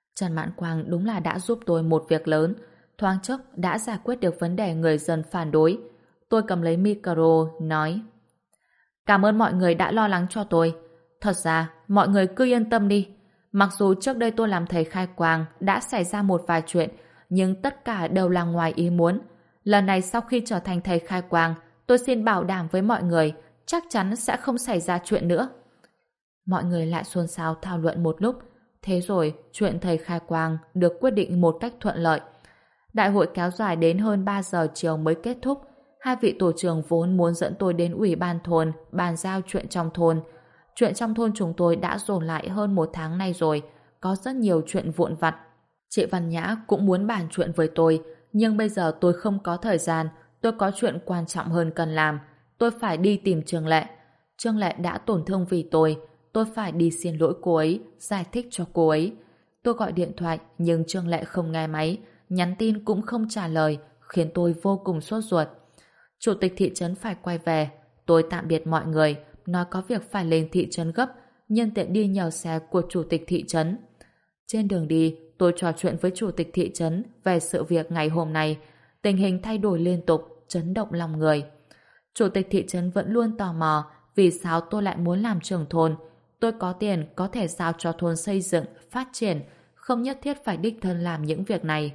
Speaker 1: Trần Mãn Quang đúng là đã giúp tôi một việc lớn, thoáng chốc đã giải quyết được vấn đề người dân phản đối. Tôi cầm lấy micro, nói: Cảm ơn mọi người đã lo lắng cho tôi. Thật ra, mọi người cứ yên tâm đi. Mặc dù trước đây tôi làm thầy khai quang đã xảy ra một vài chuyện, nhưng tất cả đều là ngoài ý muốn. Lần này sau khi trở thành thầy khai quang, tôi xin bảo đảm với mọi người chắc chắn sẽ không xảy ra chuyện nữa. Mọi người lại xôn xao thảo luận một lúc. Thế rồi, chuyện thầy khai quang được quyết định một cách thuận lợi. Đại hội kéo dài đến hơn 3 giờ chiều mới kết thúc. Hai vị tổ trưởng vốn muốn dẫn tôi đến ủy ban thôn bàn giao chuyện trong thôn. Chuyện trong thôn chúng tôi đã dồn lại hơn 1 tháng nay rồi, có rất nhiều chuyện vụn vặt. Chị Văn Nhã cũng muốn bàn chuyện với tôi, nhưng bây giờ tôi không có thời gian, tôi có chuyện quan trọng hơn cần làm. Tôi phải đi tìm Trương Lệ. Trương Lệ đã tổn thương vì tôi phải đi xin lỗi cô ấy, giải thích cho cô ấy. Tôi gọi điện thoại nhưng Trương Lệ không nghe máy, nhắn tin cũng không trả lời, khiến tôi vô cùng sốt ruột. Chủ tịch thị trấn phải quay về, tôi tạm biệt mọi người, nói có việc phải lên thị trấn gấp, nhân tiện đi nhờ xe của chủ tịch thị trấn. Trên đường đi, tôi trò chuyện với chủ tịch thị trấn về sự việc ngày hôm nay. Tình hình thay đổi liên tục, chấn động lòng người. Chủ tịch thị trấn vẫn luôn tò mò vì sao tôi lại muốn làm trưởng thôn. Tôi có tiền có thể giao cho thôn xây dựng, phát triển, không nhất thiết phải đích thân làm những việc này.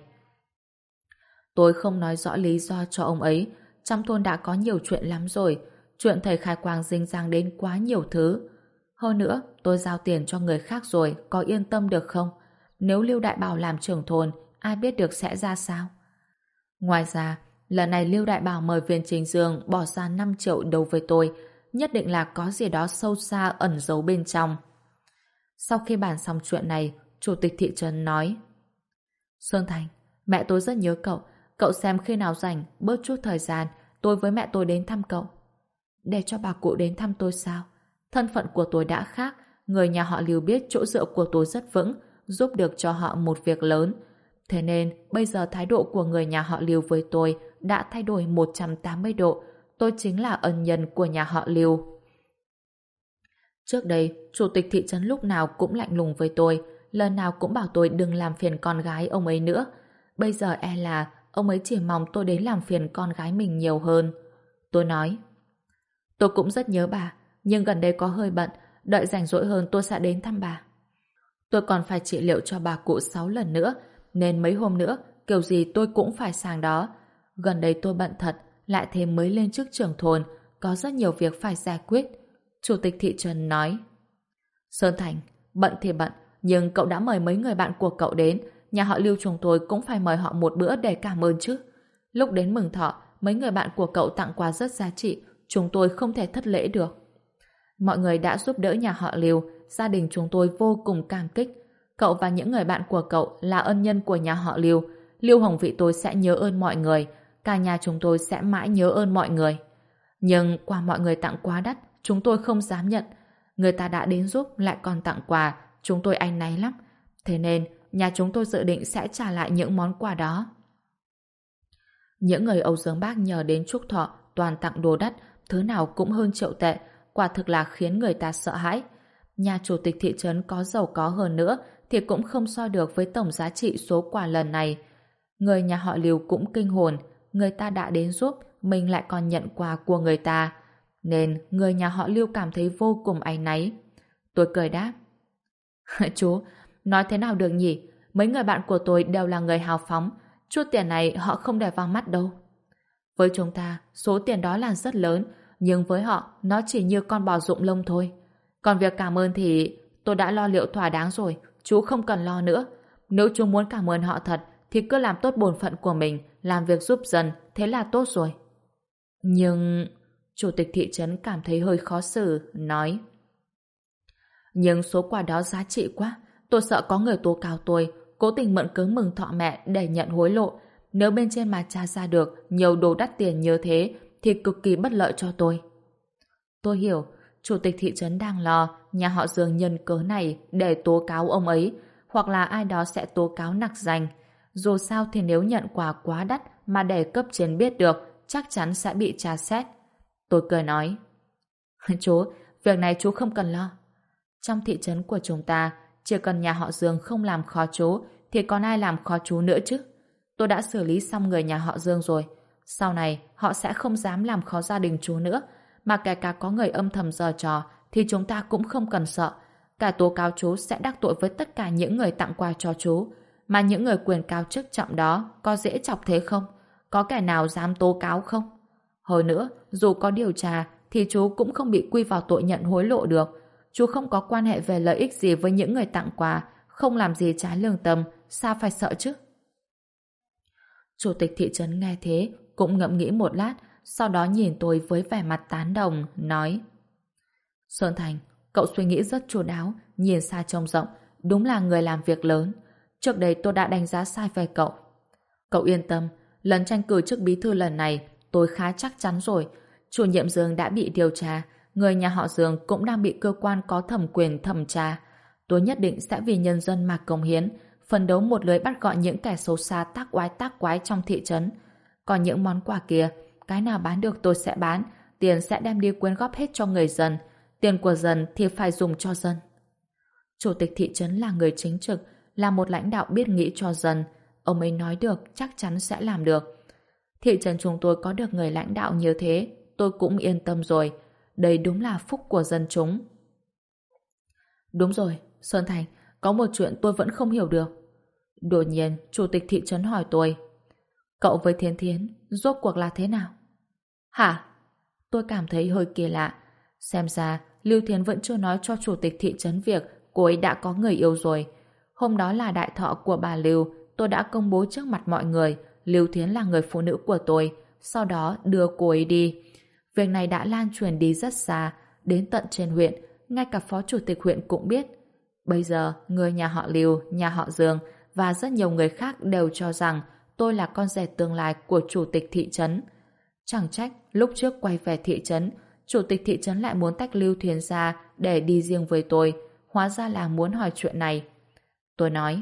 Speaker 1: Tôi không nói rõ lý do cho ông ấy. Trong thôn đã có nhiều chuyện lắm rồi. Chuyện thầy khai quang dính dáng đến quá nhiều thứ. Hơn nữa, tôi giao tiền cho người khác rồi, có yên tâm được không? Nếu Lưu Đại Bảo làm trưởng thôn, ai biết được sẽ ra sao? Ngoài ra, lần này Lưu Đại Bảo mời viên Trình Dương bỏ ra 5 triệu đấu với tôi, nhất định là có gì đó sâu xa ẩn giấu bên trong. Sau khi bàn xong chuyện này, chủ tịch thị trấn nói: Sơn Thành, mẹ tôi rất nhớ cậu. Cậu xem khi nào rảnh, bớt chút thời gian, tôi với mẹ tôi đến thăm cậu. Để cho bà cụ đến thăm tôi sao? Thân phận của tôi đã khác, người nhà họ Lưu biết chỗ dựa của tôi rất vững, giúp được cho họ một việc lớn. Thế nên, bây giờ thái độ của người nhà họ Lưu với tôi đã thay đổi 180 độ. Tôi chính là ân nhân của nhà họ Lưu. Trước đây, chủ tịch thị trấn lúc nào cũng lạnh lùng với tôi, lần nào cũng bảo tôi đừng làm phiền con gái ông ấy nữa. Bây giờ e là ông ấy chỉ mong tôi đến làm phiền con gái mình nhiều hơn. Tôi nói: Tôi cũng rất nhớ bà, nhưng gần đây có hơi bận, đợi rảnh rỗi hơn tôi sẽ đến thăm bà. Tôi còn phải trị liệu cho bà cụ 6 lần nữa, nên mấy hôm nữa, kiểu gì tôi cũng phải sang đó. Gần đây tôi bận thật, lại thêm mới lên chức trưởng thôn, có rất nhiều việc phải giải quyết. Chủ tịch thị trấn nói: Sơn Thành, bận thì bận, nhưng cậu đã mời mấy người bạn của cậu đến, nhà họ Lưu chúng tôi cũng phải mời họ một bữa để cảm ơn chứ. Lúc đến mừng thọ, mấy người bạn của cậu tặng quà rất giá trị, chúng tôi không thể thất lễ được. Mọi người đã giúp đỡ nhà họ Lưu, gia đình chúng tôi vô cùng cảm kích. Cậu và những người bạn của cậu là ân nhân của nhà họ Lưu. Lưu Hồng Vị tôi sẽ nhớ ơn mọi người, cả nhà chúng tôi sẽ mãi nhớ ơn mọi người. Nhưng quà mọi người tặng quá đắt, chúng tôi không dám nhận. Người ta đã đến giúp lại còn tặng quà, chúng tôi áy náy lắm. Thế nên, nhà chúng tôi dự định sẽ trả lại những món quà đó. Những người Âu Dương Bác nhờ đến chúc thọ toàn tặng đồ đắt, thứ nào cũng hơn triệu tệ, quả thực là khiến người ta sợ hãi. Nhà chủ tịch thị trấn có giàu có hơn nữa thì cũng không so được với tổng giá trị số quà lần này. Người nhà họ Lưu cũng kinh hồn, người ta đã đến giúp, mình lại còn nhận quà của người ta. Nên người nhà họ Lưu cảm thấy vô cùng áy náy. Tôi cười đáp: Chú, nói thế nào được nhỉ? Mấy người bạn của tôi đều là người hào phóng, chút tiền này họ không để vào mắt đâu. Với chúng ta, số tiền đó là rất lớn, nhưng với họ, nó chỉ như con bò rụng lông thôi. Còn việc cảm ơn thì tôi đã lo liệu thỏa đáng rồi, chú không cần lo nữa. Nếu chú muốn cảm ơn họ thật, thì cứ làm tốt bổn phận của mình, làm việc giúp dân, thế là tốt rồi. Nhưng... Chủ tịch thị trấn cảm thấy hơi khó xử, nói: Nhưng số quà đó giá trị quá, tôi sợ có người tố cáo tôi, cố tình mượn cớ mừng thọ mẹ để nhận hối lộ. Nếu bên trên mà tra ra được nhiều đồ đắt tiền như thế, thì cực kỳ bất lợi cho tôi. Tôi hiểu, chủ tịch thị trấn đang lo nhà họ Dương nhân cớ này để tố cáo ông ấy, hoặc là ai đó sẽ tố cáo nặc danh. Dù sao thì nếu nhận quà quá đắt mà để cấp trên biết được, chắc chắn sẽ bị tra xét. Tôi cười nói: Chú, việc này chú không cần lo. Trong thị trấn của chúng ta, chỉ cần nhà họ Dương không làm khó chú thì còn ai làm khó chú nữa chứ? Tôi đã xử lý xong người nhà họ Dương rồi. Sau này họ sẽ không dám làm khó gia đình chú nữa, mà kể cả có người âm thầm giở trò thì chúng ta cũng không cần sợ. Cả tố cáo chú sẽ đắc tội với tất cả những người tặng quà cho chú. Mà những người quyền cao chức trọng đó có dễ chọc thế không? Có kẻ nào dám tố cáo không? Hơn nữa, dù có điều tra thì chú cũng không bị quy vào tội nhận hối lộ được. Chú không có quan hệ về lợi ích gì với những người tặng quà, không làm gì trái lương tâm, sao phải sợ chứ? Chủ tịch thị trấn nghe thế cũng ngẫm nghĩ một lát, sau đó nhìn tôi với vẻ mặt tán đồng, nói: Sơn Thành, cậu suy nghĩ rất chu đáo, nhìn xa trông rộng, đúng là người làm việc lớn. Trước đây tôi đã đánh giá sai về cậu. Cậu yên tâm, lần tranh cử chức bí thư lần này tôi khá chắc chắn rồi. Chủ nhiệm Dương đã bị điều tra, người nhà họ Dương cũng đang bị cơ quan có thẩm quyền thẩm tra. Tôi nhất định sẽ vì nhân dân mà cống hiến, phấn đấu một lưới bắt gọn những kẻ xấu xa tác quái trong thị trấn. Còn những món quà kia, cái nào bán được tôi sẽ bán, tiền sẽ đem đi quyên góp hết cho người dân. Tiền của dân thì phải dùng cho dân. Chủ tịch thị trấn là người chính trực, là một lãnh đạo biết nghĩ cho dân. Ông ấy nói được chắc chắn sẽ làm được. Thị trấn chúng tôi có được người lãnh đạo như thế, tôi cũng yên tâm rồi. Đây đúng là phúc của dân chúng. Đúng rồi, Sơn Thành, có một chuyện tôi vẫn không hiểu được. Đột nhiên, chủ tịch thị trấn hỏi tôi: Cậu với Thiên Thiến, rốt cuộc là thế nào? Hả? Tôi cảm thấy hơi kỳ lạ. Xem ra, Lưu Thiến vẫn chưa nói cho chủ tịch thị trấn việc cô ấy đã có người yêu rồi. Hôm đó là đại thọ của bà Lưu, tôi đã công bố trước mặt mọi người Lưu Thiến là người phụ nữ của tôi, sau đó đưa cô ấy đi. Việc này đã lan truyền đi rất xa, đến tận trên huyện, ngay cả phó chủ tịch huyện cũng biết. Bây giờ, người nhà họ Lưu, nhà họ Dương và rất nhiều người khác đều cho rằng tôi là con rể tương lai của chủ tịch thị trấn. Chẳng trách, lúc trước quay về thị trấn, chủ tịch thị trấn lại muốn tách Lưu Thiến ra để đi riêng với tôi, hóa ra là muốn hỏi chuyện này. Tôi nói: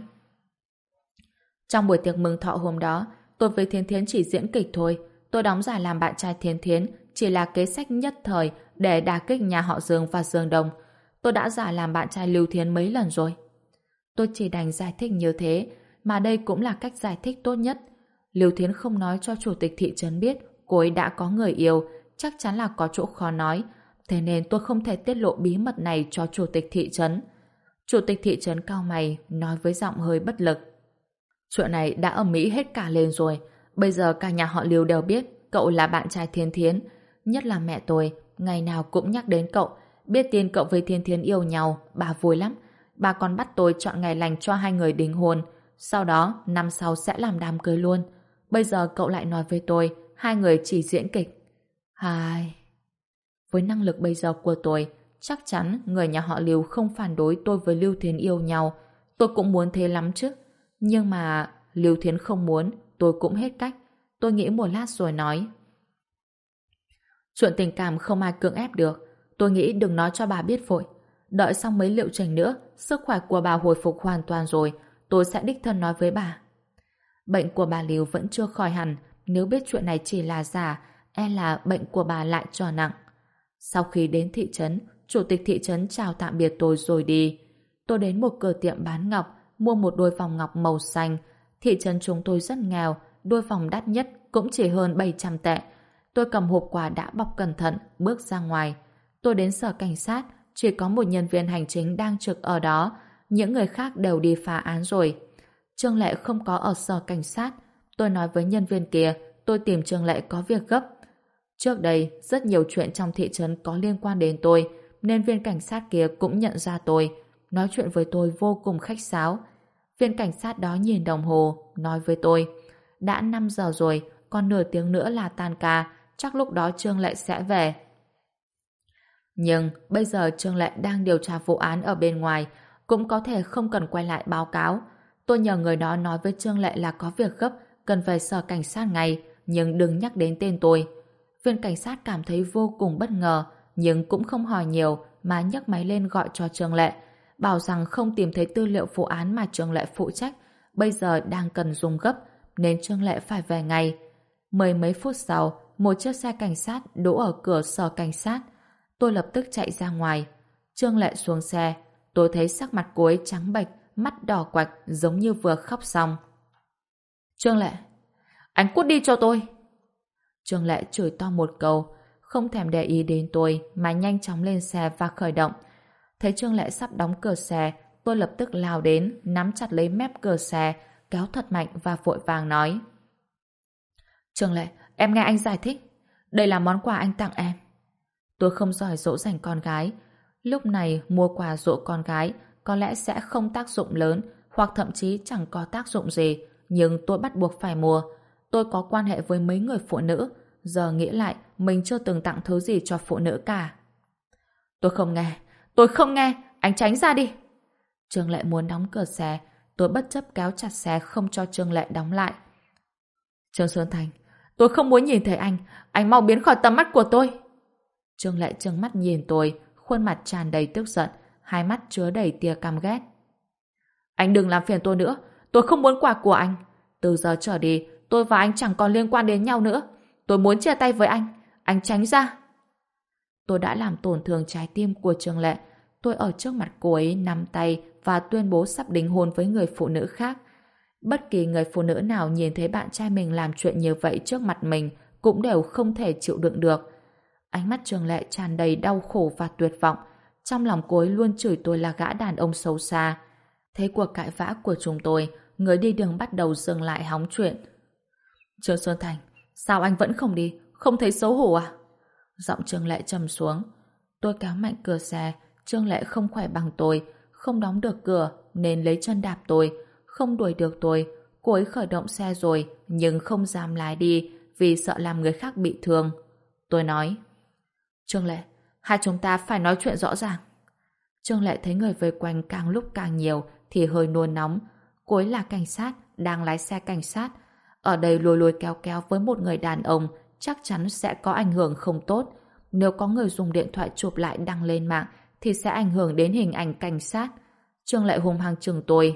Speaker 1: Trong buổi tiệc mừng thọ hôm đó, tôi với Thiên Thiến chỉ diễn kịch thôi. Tôi đóng giả làm bạn trai Thiên Thiến, chỉ là kế sách nhất thời để đả kích nhà họ Dương và Dương Đông. Tôi đã giả làm bạn trai Lưu Thiến mấy lần rồi. Tôi chỉ đành giải thích như thế, mà đây cũng là cách giải thích tốt nhất. Lưu Thiến không nói cho chủ tịch thị trấn biết cô ấy đã có người yêu, chắc chắn là có chỗ khó nói. Thế nên tôi không thể tiết lộ bí mật này cho chủ tịch thị trấn. Chủ tịch thị trấn cau mày, nói với giọng hơi bất lực: Chuyện này đã ầm ĩ hết cả lên rồi. Bây giờ cả nhà họ Lưu đều biết cậu là bạn trai Thiên Thiến. Nhất là mẹ tôi, ngày nào cũng nhắc đến cậu. Biết tin cậu với Thiên Thiến yêu nhau, bà vui lắm. Bà còn bắt tôi chọn ngày lành cho hai người đính hôn. Sau đó, năm sau sẽ làm đám cưới luôn. Bây giờ cậu lại nói với tôi, hai người chỉ diễn kịch. Hai... Với năng lực bây giờ của tôi, chắc chắn người nhà họ Lưu không phản đối tôi với Lưu Thiến yêu nhau. Tôi cũng muốn thế lắm chứ. Nhưng mà Lưu Thiến không muốn, tôi cũng hết cách. Tôi nghĩ một lát rồi nói: Chuyện tình cảm không ai cưỡng ép được. Tôi nghĩ đừng nói cho bà biết vội. Đợi xong mấy liệu trình nữa, sức khỏe của bà hồi phục hoàn toàn rồi, tôi sẽ đích thân nói với bà. Bệnh của bà Lưu vẫn chưa khỏi hẳn. Nếu biết chuyện này chỉ là giả, e là bệnh của bà lại trở nặng. Sau khi đến thị trấn, chủ tịch thị trấn chào tạm biệt tôi rồi đi. Tôi đến một cửa tiệm bán ngọc, mua một đôi vòng ngọc màu xanh. Thị trấn chúng tôi rất nghèo, đôi vòng đắt nhất cũng chỉ hơn 700 tệ. Tôi cầm hộp quà đã bọc cẩn thận, bước ra ngoài. Tôi đến sở cảnh sát, chỉ có một nhân viên hành chính đang trực ở đó, những người khác đều đi phá án rồi. Trương Lệ không có ở sở cảnh sát. Tôi nói với nhân viên kia, tôi tìm Trương Lệ có việc gấp. Trước đây, rất nhiều chuyện trong thị trấn có liên quan đến tôi, nên viên cảnh sát kia cũng nhận ra tôi, nói chuyện với tôi vô cùng khách sáo. Viên cảnh sát đó nhìn đồng hồ, nói với tôi: Đã 5 giờ rồi, còn nửa tiếng nữa là tan ca, chắc lúc đó Trương Lệ sẽ về. Nhưng bây giờ Trương Lệ đang điều tra vụ án ở bên ngoài, cũng có thể không cần quay lại báo cáo. Tôi nhờ người đó nói với Trương Lệ là có việc gấp, cần về sở cảnh sát ngay, nhưng đừng nhắc đến tên tôi. Viên cảnh sát cảm thấy vô cùng bất ngờ, nhưng cũng không hỏi nhiều mà nhấc máy lên gọi cho Trương Lệ, bảo rằng không tìm thấy tư liệu vụ án mà Trương Lệ phụ trách, bây giờ đang cần dùng gấp, nên Trương Lệ phải về ngay. Mười mấy phút sau, một chiếc xe cảnh sát đỗ ở cửa sở cảnh sát. Tôi lập tức chạy ra ngoài. Trương Lệ xuống xe. Tôi thấy sắc mặt cô ấy trắng bệch, mắt đỏ quạch giống như vừa khóc xong. Trương Lệ, anh cút đi cho tôi. Trương Lệ chửi to một câu, không thèm để ý đến tôi mà nhanh chóng lên xe và khởi động. Thấy Trương Lệ sắp đóng cửa xe, tôi lập tức lao đến, nắm chặt lấy mép cửa xe, kéo thật mạnh và vội vàng nói. Trương Lệ, em nghe anh giải thích. Đây là món quà anh tặng em. Tôi không giỏi dỗ dành con gái. Lúc này mua quà dỗ con gái có lẽ sẽ không tác dụng lớn hoặc thậm chí chẳng có tác dụng gì, nhưng tôi bắt buộc phải mua. Tôi có quan hệ với mấy người phụ nữ, giờ nghĩ lại mình chưa từng tặng thứ gì cho phụ nữ cả. Tôi không nghe, anh tránh ra đi. Trương Lệ muốn đóng cửa xe, tôi bất chấp kéo chặt xe không cho Trương Lệ đóng lại. Trương Xuân Thành, tôi không muốn nhìn thấy anh mau biến khỏi tầm mắt của tôi. Trương Lệ trừng mắt nhìn tôi, khuôn mặt tràn đầy tức giận, hai mắt chứa đầy tia căm ghét. Anh đừng làm phiền tôi nữa, tôi không muốn quà của anh. Từ giờ trở đi, tôi và anh chẳng còn liên quan đến nhau nữa. Tôi muốn chia tay với anh tránh ra. Tôi đã làm tổn thương trái tim của Trương Lệ. Tôi ở trước mặt cô ấy nắm tay và tuyên bố sắp đính hôn với người phụ nữ khác. Bất kỳ người phụ nữ nào nhìn thấy bạn trai mình làm chuyện như vậy trước mặt mình cũng đều không thể chịu đựng được. Ánh mắt Trương Lệ tràn đầy đau khổ và tuyệt vọng. Trong lòng cô ấy luôn chửi tôi là gã đàn ông xấu xa. Thấy cuộc cãi vã của chúng tôi, người đi đường bắt đầu dừng lại hóng chuyện. Trương Xuân Thành, sao anh vẫn không đi? Không thấy xấu hổ à? Giọng Trương Lệ trầm xuống. Tôi kéo mạnh cửa xe. Trương Lệ không khỏe bằng tôi, không đóng được cửa nên lấy chân đạp tôi, không đuổi được tôi. Cô ấy khởi động xe rồi nhưng không dám lái đi vì sợ làm người khác bị thương. Tôi nói, Trương Lệ, hai chúng ta phải nói chuyện rõ ràng. Trương Lệ thấy người vây quanh càng lúc càng nhiều thì hơi nôn nóng. Cô ấy là cảnh sát, đang lái xe cảnh sát. Ở đây lùi lùi kéo kéo với một người đàn ông chắc chắn sẽ có ảnh hưởng không tốt. Nếu có người dùng điện thoại chụp lại đăng lên mạng thì sẽ ảnh hưởng đến hình ảnh cảnh sát. Trương Lệ hung hăng chừng tôi.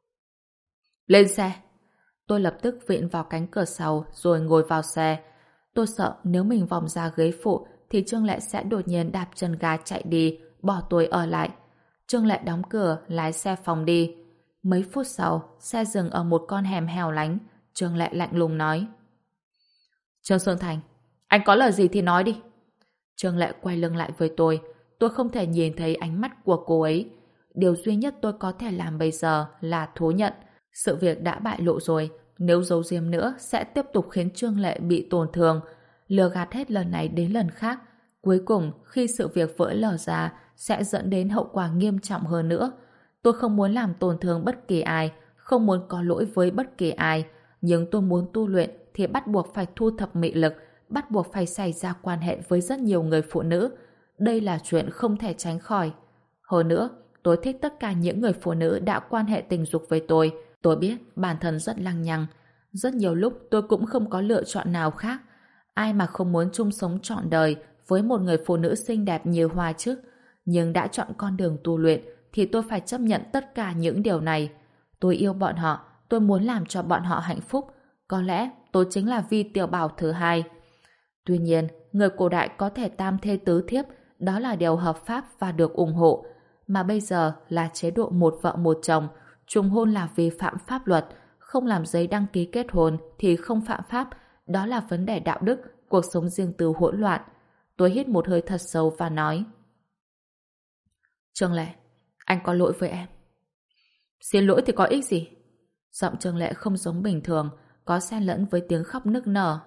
Speaker 1: Lên xe! Tôi lập tức vịn vào cánh cửa sau rồi ngồi vào xe. Tôi sợ nếu mình vòng ra ghế phụ thì Trương Lệ sẽ đột nhiên đạp chân ga chạy đi, bỏ tôi ở lại. Trương Lệ đóng cửa, lái xe phóng đi. Mấy phút sau, xe dừng ở một con hẻm hẻo lánh. Trương Lệ lạnh lùng nói. Trương Xuân Thành, anh có lời gì thì nói đi. Trương Lệ quay lưng lại với tôi. Tôi không thể nhìn thấy ánh mắt của cô ấy. Điều duy nhất tôi có thể làm bây giờ là thú nhận. Sự việc đã bại lộ rồi. Nếu giấu giếm nữa sẽ tiếp tục khiến Trương Lệ bị tổn thương. Lừa gạt hết lần này đến lần khác. Cuối cùng, khi sự việc vỡ lở ra, sẽ dẫn đến hậu quả nghiêm trọng hơn nữa. Tôi không muốn làm tổn thương bất kỳ ai, không muốn có lỗi với bất kỳ ai. Nhưng tôi muốn tu luyện thì bắt buộc phải thu thập mị lực, bắt buộc phải xảy ra quan hệ với rất nhiều người phụ nữ. Đây là chuyện không thể tránh khỏi. Hơn nữa, tôi thích tất cả những người phụ nữ đã quan hệ tình dục với tôi. Tôi biết bản thân rất lăng nhăng. Rất nhiều lúc tôi cũng không có lựa chọn nào khác. Ai mà không muốn chung sống trọn đời với một người phụ nữ xinh đẹp như Hoa chứ? Nhưng đã chọn con đường tu luyện thì tôi phải chấp nhận tất cả những điều này. Tôi yêu bọn họ, tôi muốn làm cho bọn họ hạnh phúc. Có lẽ tôi chính là Vi Tiểu Bảo thứ hai. Tuy nhiên, người cổ đại có thể tam thê tứ thiếp, đó là điều hợp pháp và được ủng hộ. Mà bây giờ là chế độ một vợ một chồng, trùng hôn là vi phạm pháp luật, không làm giấy đăng ký kết hôn thì không phạm pháp, đó là vấn đề đạo đức, cuộc sống riêng tư hỗn loạn. Tôi hít một hơi thật sâu và nói. Trương Lệ, anh có lỗi với em. Xin lỗi thì có ích gì? Giọng Trương Lệ không giống bình thường, có xen lẫn với tiếng khóc nức nở.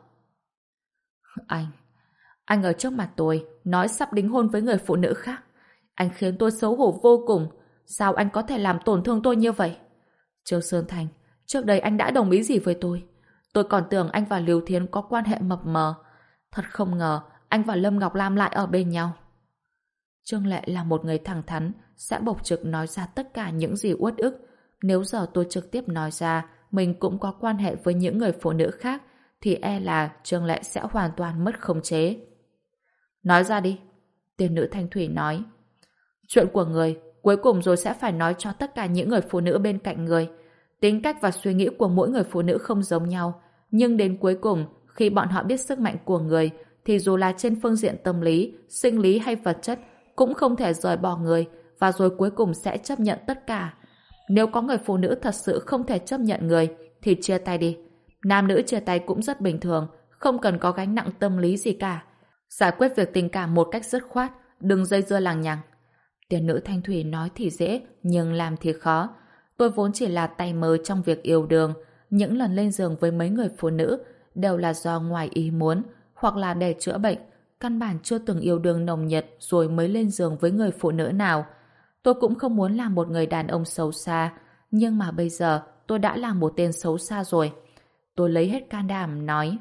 Speaker 1: Anh ở trước mặt tôi nói sắp đính hôn với người phụ nữ khác. Anh khiến tôi xấu hổ vô cùng. Sao anh có thể làm tổn thương tôi như vậy? Trương Sơn Thành, trước đây anh đã đồng ý gì với tôi? Tôi còn tưởng anh và Lưu Thiến có quan hệ mập mờ. Thật không ngờ anh và Lâm Ngọc Lam lại ở bên nhau. Trương Lệ là một người thẳng thắn, sẽ bộc trực nói ra tất cả những gì uất ức. Nếu giờ tôi trực tiếp nói ra mình cũng có quan hệ với những người phụ nữ khác thì e là Trương Lệ sẽ hoàn toàn mất khống chế. Nói ra đi. Tiên nữ Thanh Thủy nói. Chuyện của người cuối cùng rồi sẽ phải nói cho tất cả những người phụ nữ bên cạnh người. Tính cách và suy nghĩ của mỗi người phụ nữ không giống nhau, nhưng đến cuối cùng khi bọn họ biết sức mạnh của người thì dù là trên phương diện tâm lý, sinh lý hay vật chất cũng không thể rời bỏ người, và rồi cuối cùng sẽ chấp nhận tất cả. Nếu có người phụ nữ thật sự không thể chấp nhận người, thì chia tay đi. Nam nữ chia tay cũng rất bình thường, không cần có gánh nặng tâm lý gì cả. Giải quyết việc tình cảm một cách dứt khoát, đừng dây dưa lằng nhằng. Tiên nữ Thanh Thủy nói thì dễ, nhưng làm thì khó. Tôi vốn chỉ là tay mơ trong việc yêu đương. Những lần lên giường với mấy người phụ nữ đều là do ngoài ý muốn, hoặc là để chữa bệnh. Căn bản chưa từng yêu đương nồng nhiệt rồi mới lên giường với người phụ nữ nào. Tôi cũng không muốn làm một người đàn ông xấu xa, nhưng mà bây giờ tôi đã là một tên xấu xa rồi. Tôi lấy hết can đảm nói: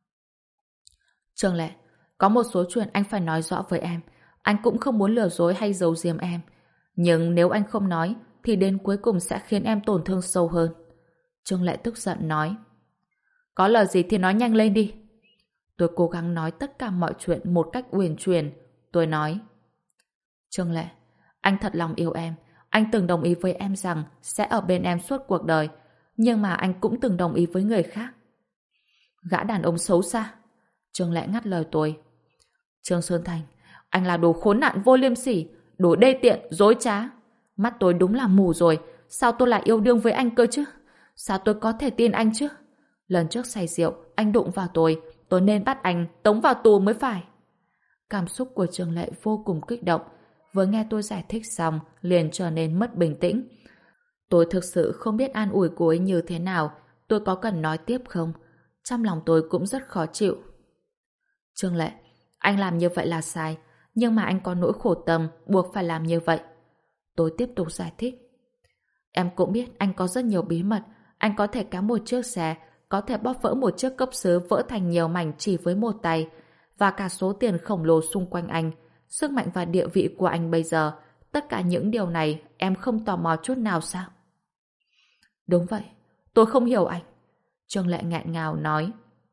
Speaker 1: Trương Lệ, có một số chuyện anh phải nói rõ với em. Anh cũng không muốn lừa dối hay giấu giếm em. Nhưng nếu anh không nói, thì đến cuối cùng sẽ khiến em tổn thương sâu hơn. Trương Lệ tức giận nói: Có lời gì thì nói nhanh lên đi. Tôi cố gắng nói tất cả mọi chuyện một cách uyển chuyển. Tôi nói: Trương Lệ, anh thật lòng yêu em. Anh từng đồng ý với em rằng sẽ ở bên em suốt cuộc đời. Nhưng mà anh cũng từng đồng ý với người khác. Gã đàn ông xấu xa. Trương Lệ ngắt lời tôi: Trương Sơn Thành, anh là đồ khốn nạn vô liêm sỉ, đồ đê tiện, dối trá. Mắt tôi đúng là mù rồi. Sao tôi lại yêu đương với anh cơ chứ? Sao tôi có thể tin anh chứ? Lần trước say rượu, anh đụng vào tôi nên bắt anh tống vào tù mới phải. Cảm xúc của Trương Lệ vô cùng kích động. Vừa nghe tôi giải thích xong, liền trở nên mất bình tĩnh. Tôi thực sự không biết an ủi cô ấy như thế nào. Tôi có cần nói tiếp không? Trong lòng tôi cũng rất khó chịu. Trương Lệ, anh làm như vậy là sai, nhưng mà anh có nỗi khổ tâm buộc phải làm như vậy. Tôi tiếp tục giải thích. Em cũng biết anh có rất nhiều bí mật. Anh có thể cắm một chiếc xe, có thể bóp vỡ một chiếc cốc sứ vỡ thành nhiều mảnh chỉ với một tay, và cả số tiền khổng lồ xung quanh anh, sức mạnh và địa vị của anh bây giờ. Tất cả những điều này em không tò mò chút nào sao? Đúng vậy, tôi không hiểu anh. Trương Lệ nghẹn ngào nói.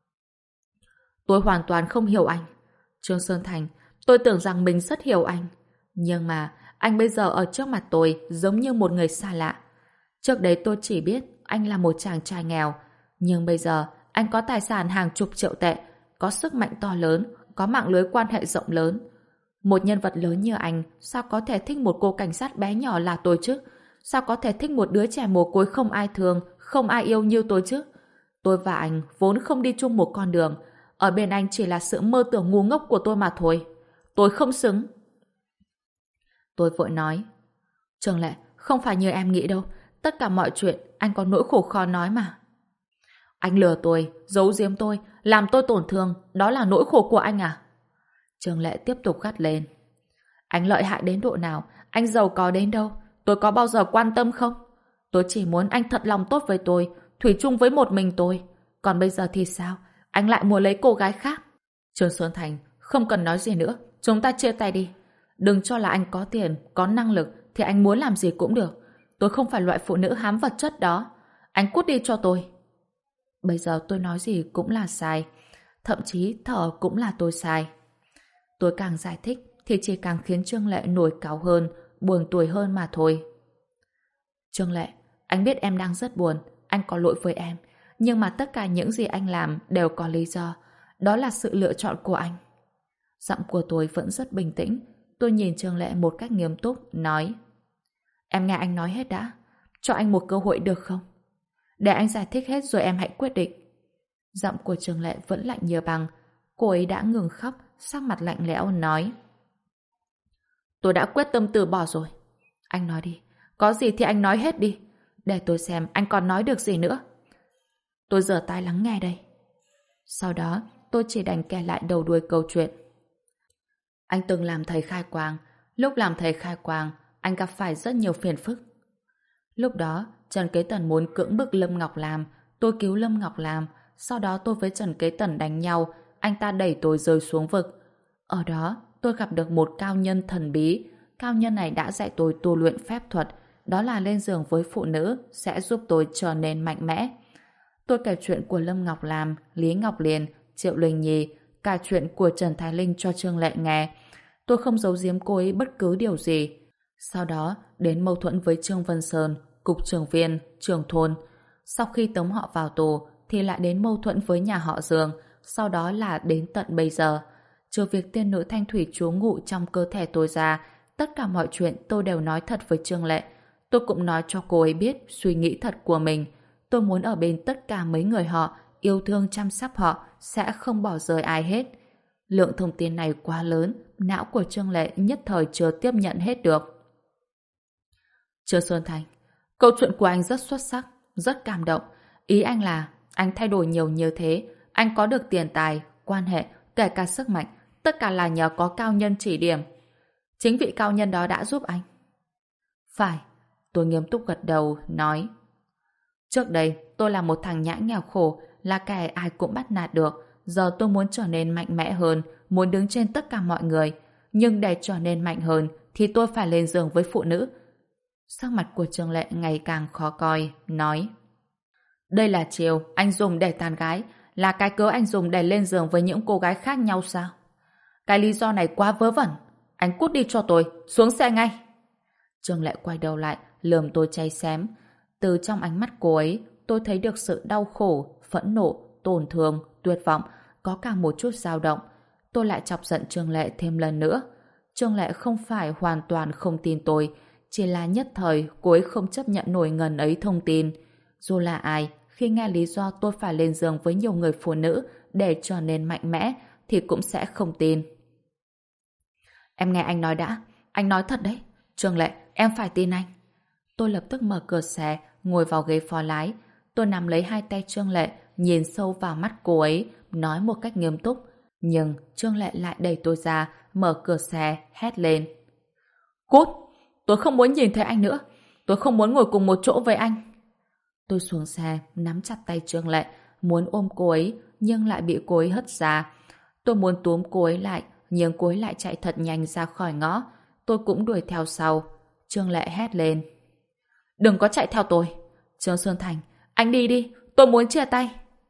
Speaker 1: Tôi hoàn toàn không hiểu anh. Trương Sơn Thành, tôi tưởng rằng mình rất hiểu anh. Nhưng mà anh bây giờ ở trước mặt tôi giống như một người xa lạ. Trước đấy tôi chỉ biết anh là một chàng trai nghèo. Nhưng bây giờ anh có tài sản hàng chục triệu tệ, có sức mạnh to lớn, có mạng lưới quan hệ rộng lớn. Một nhân vật lớn như anh sao có thể thích một cô cảnh sát bé nhỏ là tôi chứ? Sao có thể thích một đứa trẻ mồ côi không ai thương, không ai yêu như tôi chứ? Tôi và anh vốn không đi chung một con đường. Ở bên anh chỉ là sự mơ tưởng ngu ngốc của tôi mà thôi. Tôi không xứng. Tôi vội nói: Trương Lệ, không phải như em nghĩ đâu. Tất cả mọi chuyện anh có nỗi khổ khó nói mà. Anh lừa tôi, giấu giếm tôi, làm tôi tổn thương. Đó là nỗi khổ của anh à? Trương Lệ tiếp tục gắt lên. Anh lợi hại đến độ nào, anh giàu có đến đâu, tôi có bao giờ quan tâm không? Tôi chỉ muốn anh thật lòng tốt với tôi, thủy chung với một mình tôi. Còn bây giờ thì sao? Anh lại muốn lấy cô gái khác. Trương Xuân Thành, không cần nói gì nữa, chúng ta chia tay đi. Đừng cho là anh có tiền, có năng lực thì anh muốn làm gì cũng được. Tôi không phải loại phụ nữ hám vật chất đó. Anh cút đi cho tôi. Bây giờ tôi nói gì cũng là sai. Thậm chí thở cũng là tôi sai. Tôi càng giải thích thì chỉ càng khiến Trương Lệ nổi cáu hơn, buồn tủi hơn mà thôi. Trương Lệ, anh biết em đang rất buồn, anh có lỗi với em. Nhưng mà tất cả những gì anh làm đều có lý do. Đó là sự lựa chọn của anh. Giọng của tôi vẫn rất bình tĩnh. Tôi nhìn Trương Lệ một cách nghiêm túc, nói: Em nghe anh nói hết đã. Cho anh một cơ hội được không? Để anh giải thích hết rồi em hãy quyết định. Giọng của Trương Lệ vẫn lạnh như băng. Cô ấy đã ngừng khóc, sắc mặt lạnh lẽo nói: Tôi đã quyết tâm từ bỏ rồi. Anh nói đi, có gì thì anh nói hết đi. Để tôi xem anh còn nói được gì nữa. Tôi giở tai lắng nghe đây. Sau đó tôi chỉ đành kể lại đầu đuôi câu chuyện. Anh từng làm thầy khai quang. Lúc làm thầy khai quang, anh gặp phải rất nhiều phiền phức. Lúc đó Trần Kế Tần muốn cưỡng bức Lâm Ngọc Lam. Tôi cứu Lâm Ngọc Lam. Sau đó tôi với Trần Kế Tần đánh nhau. Anh ta đẩy tôi rơi xuống vực. Ở đó tôi gặp được một cao nhân thần bí. Cao nhân này đã dạy tôi tu luyện phép thuật. Đó là lên giường với phụ nữ sẽ giúp tôi trở nên mạnh mẽ. Tôi kể chuyện của Lâm Ngọc Lam, Lý Ngọc Liền, Triệu Linh Nhi, cả chuyện của Trần Thái Linh cho Trương Lệ nghe. Tôi không giấu giếm cô ấy bất cứ điều gì. Sau đó đến mâu thuẫn với Trương Vân Sơn, cục trưởng viên, trưởng thôn. Sau khi tống họ vào tù thì lại đến mâu thuẫn với nhà họ Dương. Sau đó là đến tận bây giờ. Trừ việc tiên nữ Thanh Thủy trú ngụ trong cơ thể tôi ra Tất cả mọi chuyện tôi đều nói thật với Trương Lệ. Tôi cũng nói cho cô ấy biết suy nghĩ thật của mình. Tôi muốn ở bên tất cả mấy người họ, yêu thương chăm sóc họ, sẽ không bỏ rơi ai hết. Lượng thông tin này quá lớn, não của Trương Lệ nhất thời chưa tiếp nhận hết được. Trương Xuân Thành, câu chuyện của anh rất xuất sắc, rất cảm động. Ý anh là anh thay đổi nhiều như thế, anh có được tiền tài, quan hệ, kể cả sức mạnh, tất cả là nhờ có cao nhân chỉ điểm. Chính vị cao nhân đó đã giúp anh. Phải, tôi nghiêm túc gật đầu, nói. Trước đây, tôi là một thằng nhãi nghèo khổ, là kẻ ai cũng bắt nạt được. Giờ tôi muốn trở nên mạnh mẽ hơn, muốn đứng trên tất cả mọi người. Nhưng để trở nên mạnh hơn, thì tôi phải lên giường với phụ nữ. Sắc mặt của Trương Lệ ngày càng khó coi, nói. Đây là chiều anh dùng để tán gái, là cái cớ anh dùng để lên giường với những cô gái khác nhau sao? Cái lý do này quá vớ vẩn. Anh cút đi cho tôi, xuống xe ngay. Trương Lệ quay đầu lại, lườm tôi cay xém. Từ trong ánh mắt cô ấy, tôi thấy được sự đau khổ, phẫn nộ, tổn thương, tuyệt vọng, có cả một chút dao động. Tôi lại chọc giận Trương Lệ thêm lần nữa. Trương Lệ không phải hoàn toàn không tin tôi, chỉ là nhất thời cô ấy không chấp nhận nổi ngần ấy thông tin. Dù là ai, khi nghe lý do tôi phải lên giường với nhiều người phụ nữ để trở nên mạnh mẽ, thì cũng sẽ không tin. Em nghe anh nói đã, anh nói thật đấy. Trương Lệ, em phải tin anh. Tôi lập tức mở cửa xe, ngồi vào ghế phó lái. Tôi nắm lấy hai tay Trương Lệ, nhìn sâu vào mắt cô ấy, nói một cách nghiêm túc. Nhưng Trương Lệ lại đẩy tôi ra, mở cửa xe, hét lên. Cút! Tôi không muốn nhìn thấy anh nữa. Tôi không muốn ngồi cùng một chỗ với anh. Tôi xuống xe, nắm chặt tay Trương Lệ, muốn ôm cô ấy, nhưng lại bị cô ấy hất ra. Tôi muốn túm cô ấy lại, nhưng cô ấy lại chạy thật nhanh ra khỏi ngõ. Tôi cũng đuổi theo sau. Trương Lệ hét lên. Đừng có chạy theo tôi. Trương Xuân Thành, anh đi đi, tôi muốn chia tay.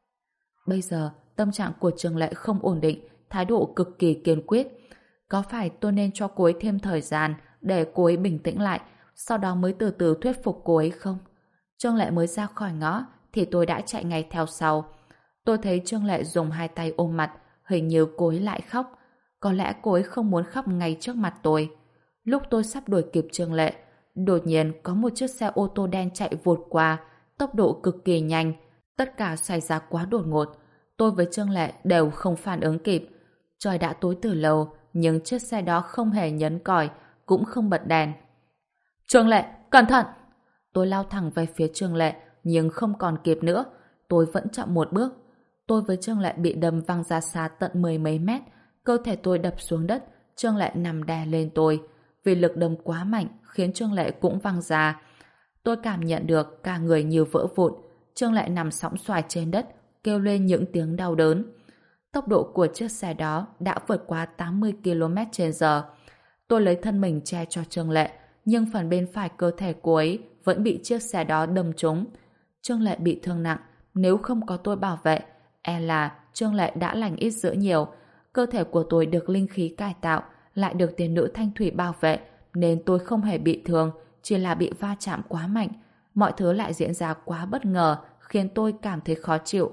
Speaker 1: Bây giờ, tâm trạng của Trương Lệ không ổn định, thái độ cực kỳ kiên quyết. Có phải tôi nên cho cô ấy thêm thời gian để cô ấy bình tĩnh lại, sau đó mới từ từ thuyết phục cô ấy không? Trương Lệ mới ra khỏi ngõ, thì tôi đã chạy ngay theo sau. Tôi thấy Trương Lệ dùng hai tay ôm mặt, hình như cô ấy lại khóc. Có lẽ cô ấy không muốn khóc ngay trước mặt tôi. Lúc tôi sắp đuổi kịp Trương Lệ, đột nhiên có một chiếc xe ô tô đen chạy vụt qua, tốc độ cực kỳ nhanh. Tất cả xảy ra quá đột ngột. Tôi với Trương Lệ đều không phản ứng kịp. Trời đã tối từ lâu, nhưng chiếc xe đó không hề nhấn còi, cũng không bật đèn. Trương Lệ, cẩn thận! Tôi lao thẳng về phía Trương Lệ, nhưng không còn kịp nữa. Tôi vẫn chậm một bước. Tôi với Trương Lệ bị đâm văng ra xa tận mười mấy mét. Cơ thể tôi đập xuống đất, Trương Lệ nằm đè lên tôi. Vì lực đâm quá mạnh, khiến Trương Lệ cũng văng ra. Tôi cảm nhận được cả người như vỡ vụn. Trương Lệ nằm sõng soài trên đất, kêu lên những tiếng đau đớn. Tốc độ của chiếc xe đó đã vượt qua 80 km/h. Tôi lấy thân mình che cho Trương Lệ, nhưng phần bên phải cơ thể cô ấy vẫn bị chiếc xe đó đâm trúng. Trương Lệ bị thương nặng, nếu không có tôi bảo vệ, e là Trương Lệ đã lành ít dữ nhiều. Cơ thể của tôi được linh khí cải tạo, lại được tiền nữ thanh thủy bảo vệ, nên tôi không hề bị thương, chỉ là bị va chạm quá mạnh. Mọi thứ lại diễn ra quá bất ngờ, khiến tôi cảm thấy khó chịu.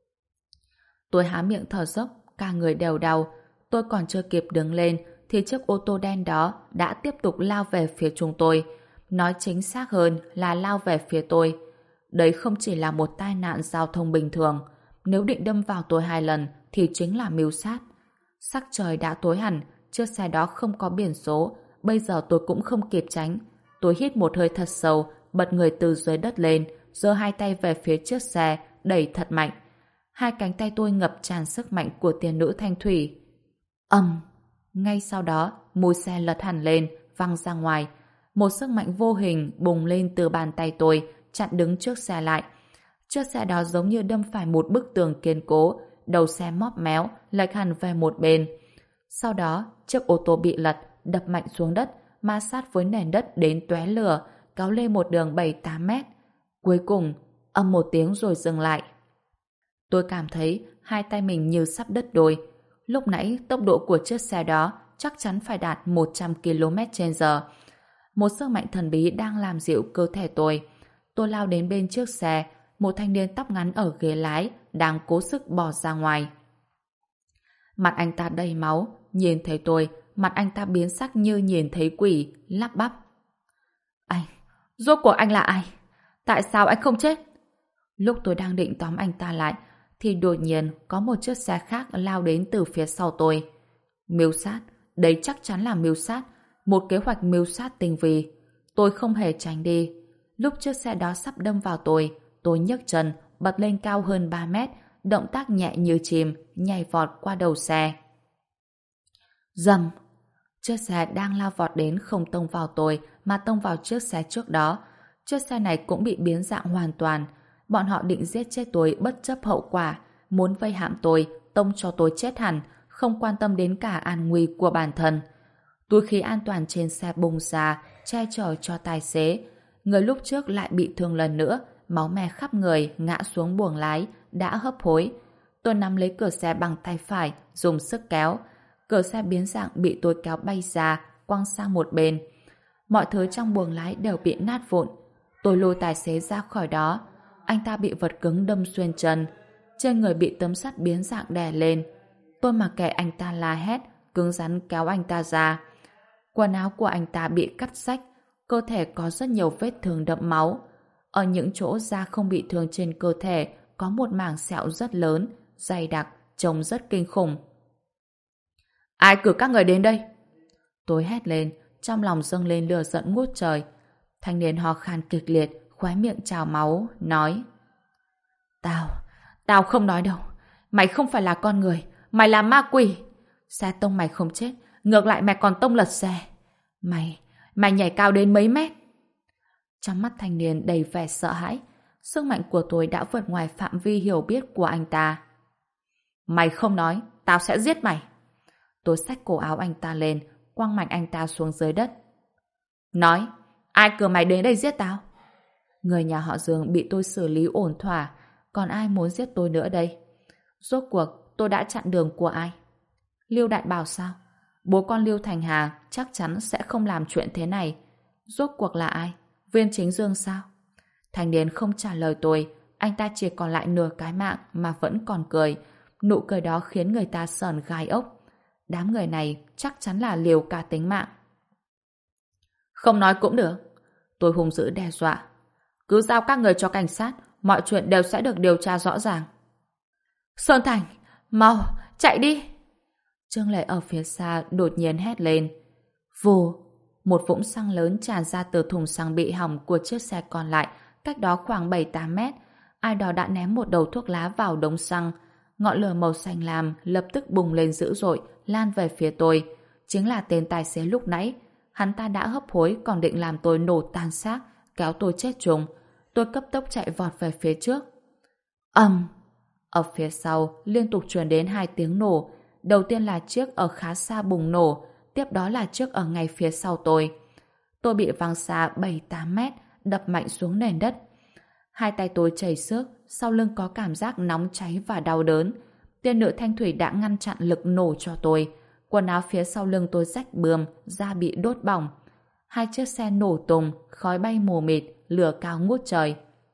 Speaker 1: Tôi há miệng thở dốc, cả người đều đau. Tôi còn chưa kịp đứng lên, thì chiếc ô tô đen đó đã tiếp tục lao về phía chúng tôi. Nói chính xác hơn là lao về phía tôi. Đấy không chỉ là một tai nạn giao thông bình thường. Nếu định đâm vào tôi 2 lần, thì chính là mưu sát. Sắc trời đã tối hẳn, chiếc xe đó không có biển số. Bây giờ tôi cũng không kịp tránh. Tôi hít một hơi thật sâu, bật người từ dưới đất lên, giơ hai tay về phía chiếc xe, đẩy thật mạnh. Hai cánh tay tôi ngập tràn sức mạnh của tiền nữ thanh thủy. Ầm! Ngay sau đó, mui xe lật hẳn lên, văng ra ngoài. Một sức mạnh vô hình bùng lên từ bàn tay tôi, chặn đứng chiếc xe lại. Chiếc xe đó giống như đâm phải một bức tường kiên cố, đầu xe móp méo, lệch hẳn về một bên. Sau đó, chiếc ô tô bị lật, đập mạnh xuống đất, ma sát với nền đất đến tóe lửa, kéo lên một đường 7-8 mét. Cuối cùng, ầm một tiếng rồi dừng lại. Tôi cảm thấy hai tay mình như sắp đứt đôi. Lúc nãy tốc độ của chiếc xe đó chắc chắn phải đạt 100 km/h. Một sức mạnh thần bí đang làm dịu cơ thể tôi. Tôi lao đến bên chiếc xe, một thanh niên tóc ngắn ở ghế lái đang cố sức bỏ ra ngoài. Mặt anh ta đầy máu, nhìn thấy tôi, mặt anh ta biến sắc như nhìn thấy quỷ, lắp bắp. Anh, rốt cuộc anh là ai? Tại sao anh không chết? Lúc tôi đang định tóm anh ta lại, thì đột nhiên có một chiếc xe khác lao đến từ phía sau tôi. Mưu sát, đấy chắc chắn là mưu sát, một kế hoạch mưu sát tinh vi. Tôi không hề tránh đi. Lúc chiếc xe đó sắp đâm vào tôi nhấc chân, bật lên cao hơn 3 mét, động tác nhẹ như chim, nhảy vọt qua đầu xe. Rầm! Chiếc xe đang lao vọt đến không tông vào tôi mà tông vào chiếc xe trước đó. Chiếc xe này cũng bị biến dạng hoàn toàn. Bọn họ định giết chết tôi bất chấp hậu quả, muốn vây hãm tôi, tông cho tôi chết hẳn, không quan tâm đến cả an nguy của bản thân. Túi khí an toàn trên xe bung ra, che chở cho tài xế. Người lúc trước lại bị thương lần nữa, máu me khắp người, ngã xuống buồng lái, đã hấp hối. Tôi nắm lấy cửa xe bằng tay phải, dùng sức kéo. Cửa xe biến dạng bị tôi kéo bay ra, quăng sang một bên. Mọi thứ trong buồng lái đều bị nát vụn. Tôi lôi tài xế ra khỏi đó. Anh ta bị vật cứng đâm xuyên chân. Trên người bị tấm sắt biến dạng đè lên. Tôi mặc kệ anh ta la hét, cứng rắn kéo anh ta ra. Quần áo của anh ta bị cắt rách, cơ thể có rất nhiều vết thương đẫm máu. Ở những chỗ da không bị thương trên cơ thể có một mảng sẹo rất lớn, dày đặc, trông rất kinh khủng. Ai cử các người đến đây? Tôi hét lên, trong lòng dâng lên lửa giận ngút trời. Thanh niên ho khan kịch liệt, khóe miệng trào máu, nói: Tao không nói đâu. Mày không phải là con người, mày là ma quỷ. Xe tông mày không chết, ngược lại mày còn tông lật xe. Mày nhảy cao đến mấy mét. Trong mắt thanh niên đầy vẻ sợ hãi, sức mạnh của tôi đã vượt ngoài phạm vi hiểu biết của anh ta. Mày không nói, tao sẽ giết mày. Tôi xách cổ áo anh ta lên, quăng mạnh anh ta xuống dưới đất. Nói, ai cử mày đến đây giết tao? Người nhà họ Dương bị tôi xử lý ổn thỏa, còn ai muốn giết tôi nữa đây? Rốt cuộc tôi đã chặn đường của ai? Lưu Đại Bảo sao? Bố con Lưu Thành Hà chắc chắn sẽ không làm chuyện thế này. Rốt cuộc là ai? Viên Chính Dương sao? Thanh niên không trả lời tôi, anh ta chỉ còn lại nửa cái mạng mà vẫn còn cười. Nụ cười đó khiến người ta sởn gai ốc. Đám người này chắc chắn là liều cả tính mạng. Không nói cũng được. Tôi hung dữ đe dọa. Cứ giao các người cho cảnh sát, mọi chuyện đều sẽ được điều tra rõ ràng. Sơn Thành, mau, chạy đi! Trương Lệ ở phía xa đột nhiên hét lên. Vù! Một vũng xăng lớn tràn ra từ thùng xăng bị hỏng của chiếc xe còn lại, cách đó khoảng 7-8 mét. Ai đó đã ném một đầu thuốc lá vào đống xăng. Ngọn lửa màu xanh lam lập tức bùng lên dữ dội, lan về phía tôi. Chính là tên tài xế lúc nãy. Hắn ta đã hấp hối còn định làm tôi nổ tan xác, kéo tôi chết trùng. Tôi cấp tốc chạy vọt về phía trước. Ầm! Ở phía sau liên tục truyền đến 2 tiếng nổ. Đầu tiên là chiếc ở khá xa bùng nổ, tiếp đó là chiếc ở ngay phía sau tôi. Tôi bị văng xa 7-8 mét, đập mạnh xuống nền đất. Hai tay tôi chảy xước, sau lưng có cảm giác nóng cháy và đau đớn. Tiên nữ thanh thủy đã ngăn chặn lực nổ cho tôi. Quần áo phía sau lưng tôi rách bươm, da bị đốt bỏng. 2 chiếc xe nổ tung, khói bay mù mịt, lửa cao ngút trời.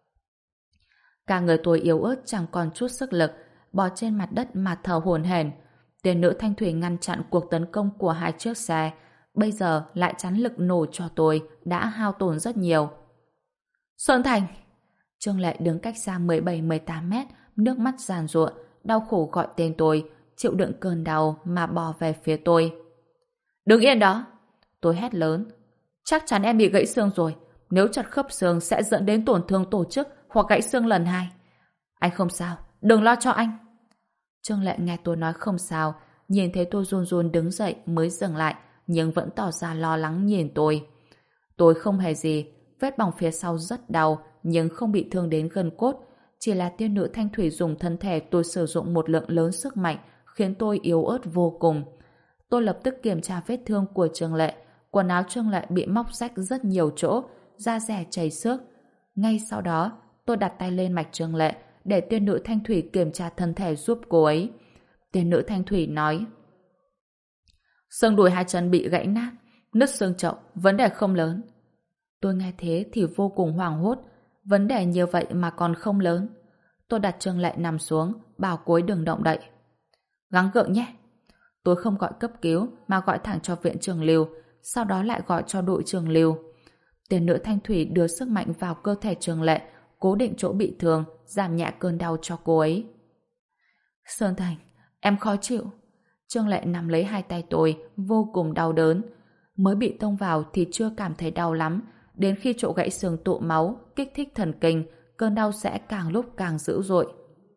Speaker 1: Cả người tôi yếu ớt chẳng còn chút sức lực, bò trên mặt đất mà thở hổn hển. Tiên nữ thanh thủy ngăn chặn cuộc tấn công của 2 chiếc xe, bây giờ lại chắn lực nổ cho tôi, đã hao tổn rất nhiều. Sơn Thành! Trương Lệ đứng cách xa 17-18 mét, nước mắt giàn giụa, đau khổ gọi tên tôi, chịu đựng cơn đau mà bò về phía tôi. Đứng yên đó! Tôi hét lớn. Chắc chắn em bị gãy xương rồi, nếu chật khớp xương sẽ dẫn đến tổn thương tổ chức hoặc gãy xương lần 2. Anh không sao, đừng lo cho anh. Trương Lệ nghe tôi nói không sao, nhìn thấy tôi run run đứng dậy mới dừng lại, nhưng vẫn tỏ ra lo lắng nhìn tôi. Tôi không hề gì, vết bỏng phía sau rất đau, nhưng không bị thương đến gân cốt. Chỉ là tiên nữ thanh thủy dùng thân thể tôi sử dụng một lượng lớn sức mạnh, khiến tôi yếu ớt vô cùng. Tôi lập tức kiểm tra vết thương của Trương Lệ. Quần áo Trương Lệ bị móc rách rất nhiều chỗ, da dẻ chảy xước. Ngay sau đó, tôi đặt tay lên mạch Trương Lệ, để tiên nữ thanh thủy kiểm tra thân thể giúp cô ấy. Tiên nữ thanh thủy nói: xương đùi 2 chân bị gãy nát, nứt xương chậu, vấn đề không lớn. Tôi nghe thế thì vô cùng hoảng hốt, vấn đề như vậy mà còn không lớn. Tôi đặt Trương Lệ nằm xuống, bảo cô ấy đừng động đậy. Gắng gượng nhé. Tôi không gọi cấp cứu mà gọi thẳng cho viện trưởng Lưu, sau đó lại gọi cho đội trưởng Lưu. Tiền nữ thanh thủy đưa sức mạnh vào cơ thể Trương Lệ, cố định chỗ bị thương, giảm nhẹ cơn đau cho cô ấy. Sơn Thành, em khó chịu. Trương Lệ nắm lấy hai tay tôi, vô cùng đau đớn. Mới bị tông vào thì chưa cảm thấy đau lắm, đến khi chỗ gãy xương tụ máu, kích thích thần kinh, cơn đau sẽ càng lúc càng dữ dội.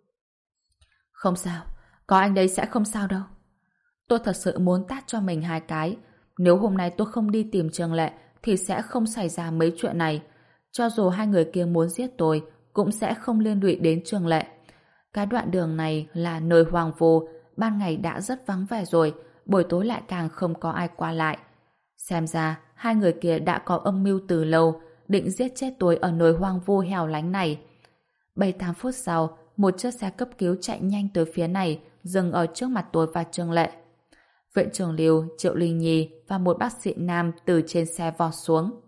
Speaker 1: Không sao, có anh đấy sẽ không sao đâu. Tôi thật sự muốn tát cho mình hai cái. Nếu hôm nay tôi không đi tìm Trương Lệ thì sẽ không xảy ra mấy chuyện này. Cho dù hai người kia muốn giết tôi cũng sẽ không liên lụy đến Trương Lệ. Cái đoạn đường này là nơi hoang vu, ban ngày đã rất vắng vẻ rồi, buổi tối lại càng không có ai qua lại. Xem ra hai người kia đã có âm mưu từ lâu, định giết chết tôi ở nơi hoang vu hẻo lánh này. 7-8 phút sau, một chiếc xe cấp cứu chạy nhanh tới phía này, dừng ở trước mặt tôi và Trương Lệ. Viện trưởng Lưu, Triệu Linh Nhi và một bác sĩ nam từ trên xe vọt xuống.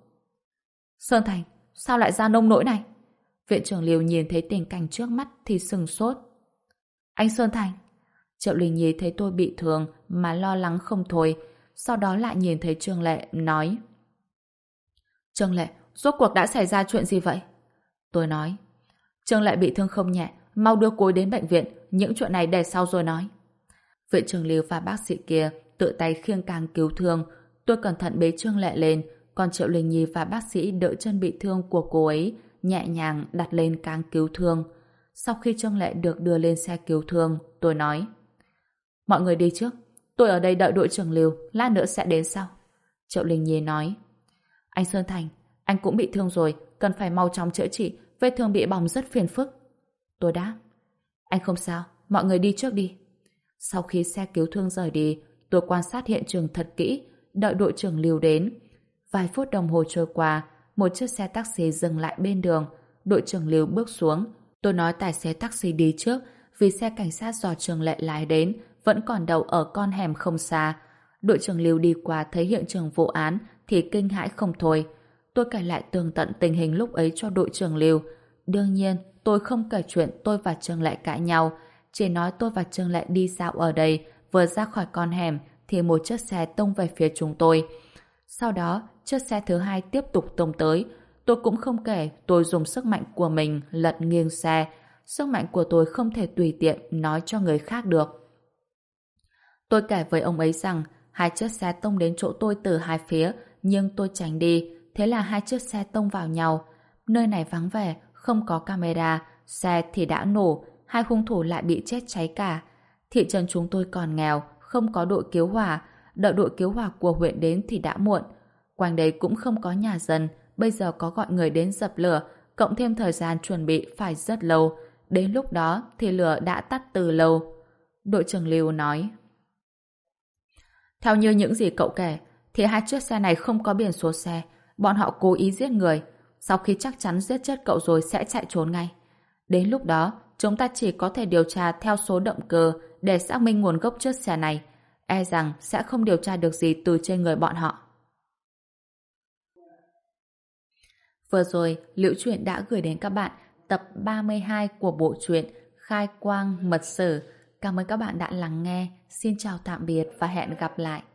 Speaker 1: Sơn Thành, sao lại ra nông nỗi này? Viện trưởng Lưu nhìn thấy tình cảnh trước mắt thì sừng sốt. Anh Sơn Thành. Triệu Linh Nhi thấy tôi bị thương mà lo lắng không thôi, sau đó lại nhìn thấy Trương Lệ, nói: Trương Lệ, rốt cuộc đã xảy ra chuyện gì vậy? Tôi nói: Trương Lệ bị thương không nhẹ, mau đưa cô ấy đến bệnh viện, những chuyện này để sau rồi nói. Viện trưởng Lưu và bác sĩ kia tự tay khiêng cáng cứu thương, tôi cẩn thận bế Trương Lệ lên, còn Triệu Linh Nhi và bác sĩ đỡ chân bị thương của cô ấy, nhẹ nhàng đặt lên cáng cứu thương. Sau khi Trương Lệ được đưa lên xe cứu thương, tôi nói: Mọi người đi trước, tôi ở đây đợi đội trưởng Lưu, lát nữa sẽ đến sau. Triệu Linh Nhi nói: Anh Sơn Thành, anh cũng bị thương rồi, cần phải mau chóng chữa trị, vết thương bị bỏng rất phiền phức. Tôi đáp: Anh không sao, mọi người đi trước đi. Sau khi xe cứu thương rời đi, tôi quan sát hiện trường thật kỹ, đợi đội trưởng Lưu đến. Vài phút đồng hồ trôi qua, một chiếc xe taxi dừng lại bên đường. Đội trưởng Lưu bước xuống. Tôi nói tài xế taxi đi trước, vì xe cảnh sát do Trương Lệ lái đến vẫn còn đậu ở con hẻm không xa. Đội trưởng Lưu đi qua thấy hiện trường vụ án thì kinh hãi không thôi. Tôi kể lại tường tận tình hình lúc ấy cho đội trưởng Lưu. Đương nhiên, tôi không kể chuyện tôi và Trương Lệ cãi nhau, chỉ nói tôi và Trương Lệ đi dạo ở đây, vừa ra khỏi con hẻm thì một chiếc xe tông về phía chúng tôi. Sau đó, chiếc xe thứ hai tiếp tục tông tới. Tôi cũng không kể tôi dùng sức mạnh của mình lật nghiêng xe. Sức mạnh của tôi không thể tùy tiện nói cho người khác được. Tôi kể với ông ấy rằng hai chiếc xe tông đến chỗ tôi từ hai phía, nhưng tôi tránh đi, thế là hai chiếc xe tông vào nhau. Nơi này vắng vẻ, không có camera, xe thì đã nổ, hai hung thủ lại bị chết cháy cả. Thị trấn chúng tôi còn nghèo, không có đội cứu hỏa, đợi đội cứu hỏa của huyện đến thì đã muộn. Quanh đây cũng không có nhà dân, bây giờ có gọi người đến dập lửa, cộng thêm thời gian chuẩn bị phải rất lâu. Đến lúc đó thì lửa đã tắt từ lâu. Đội trưởng Lưu nói: Theo như những gì cậu kể, thì hai chiếc xe này không có biển số xe, bọn họ cố ý giết người. Sau khi chắc chắn giết chết cậu rồi sẽ chạy trốn ngay. Đến lúc đó, chúng ta chỉ có thể điều tra theo số động cơ để xác minh nguồn gốc chiếc xe này. E rằng sẽ không điều tra được gì từ trên người bọn họ. Vừa rồi, Liễu Chuyện đã gửi đến các bạn tập 32 của bộ truyện Khai Quang Mật Sử. Cảm ơn các bạn đã lắng nghe. Xin chào tạm biệt và hẹn gặp lại.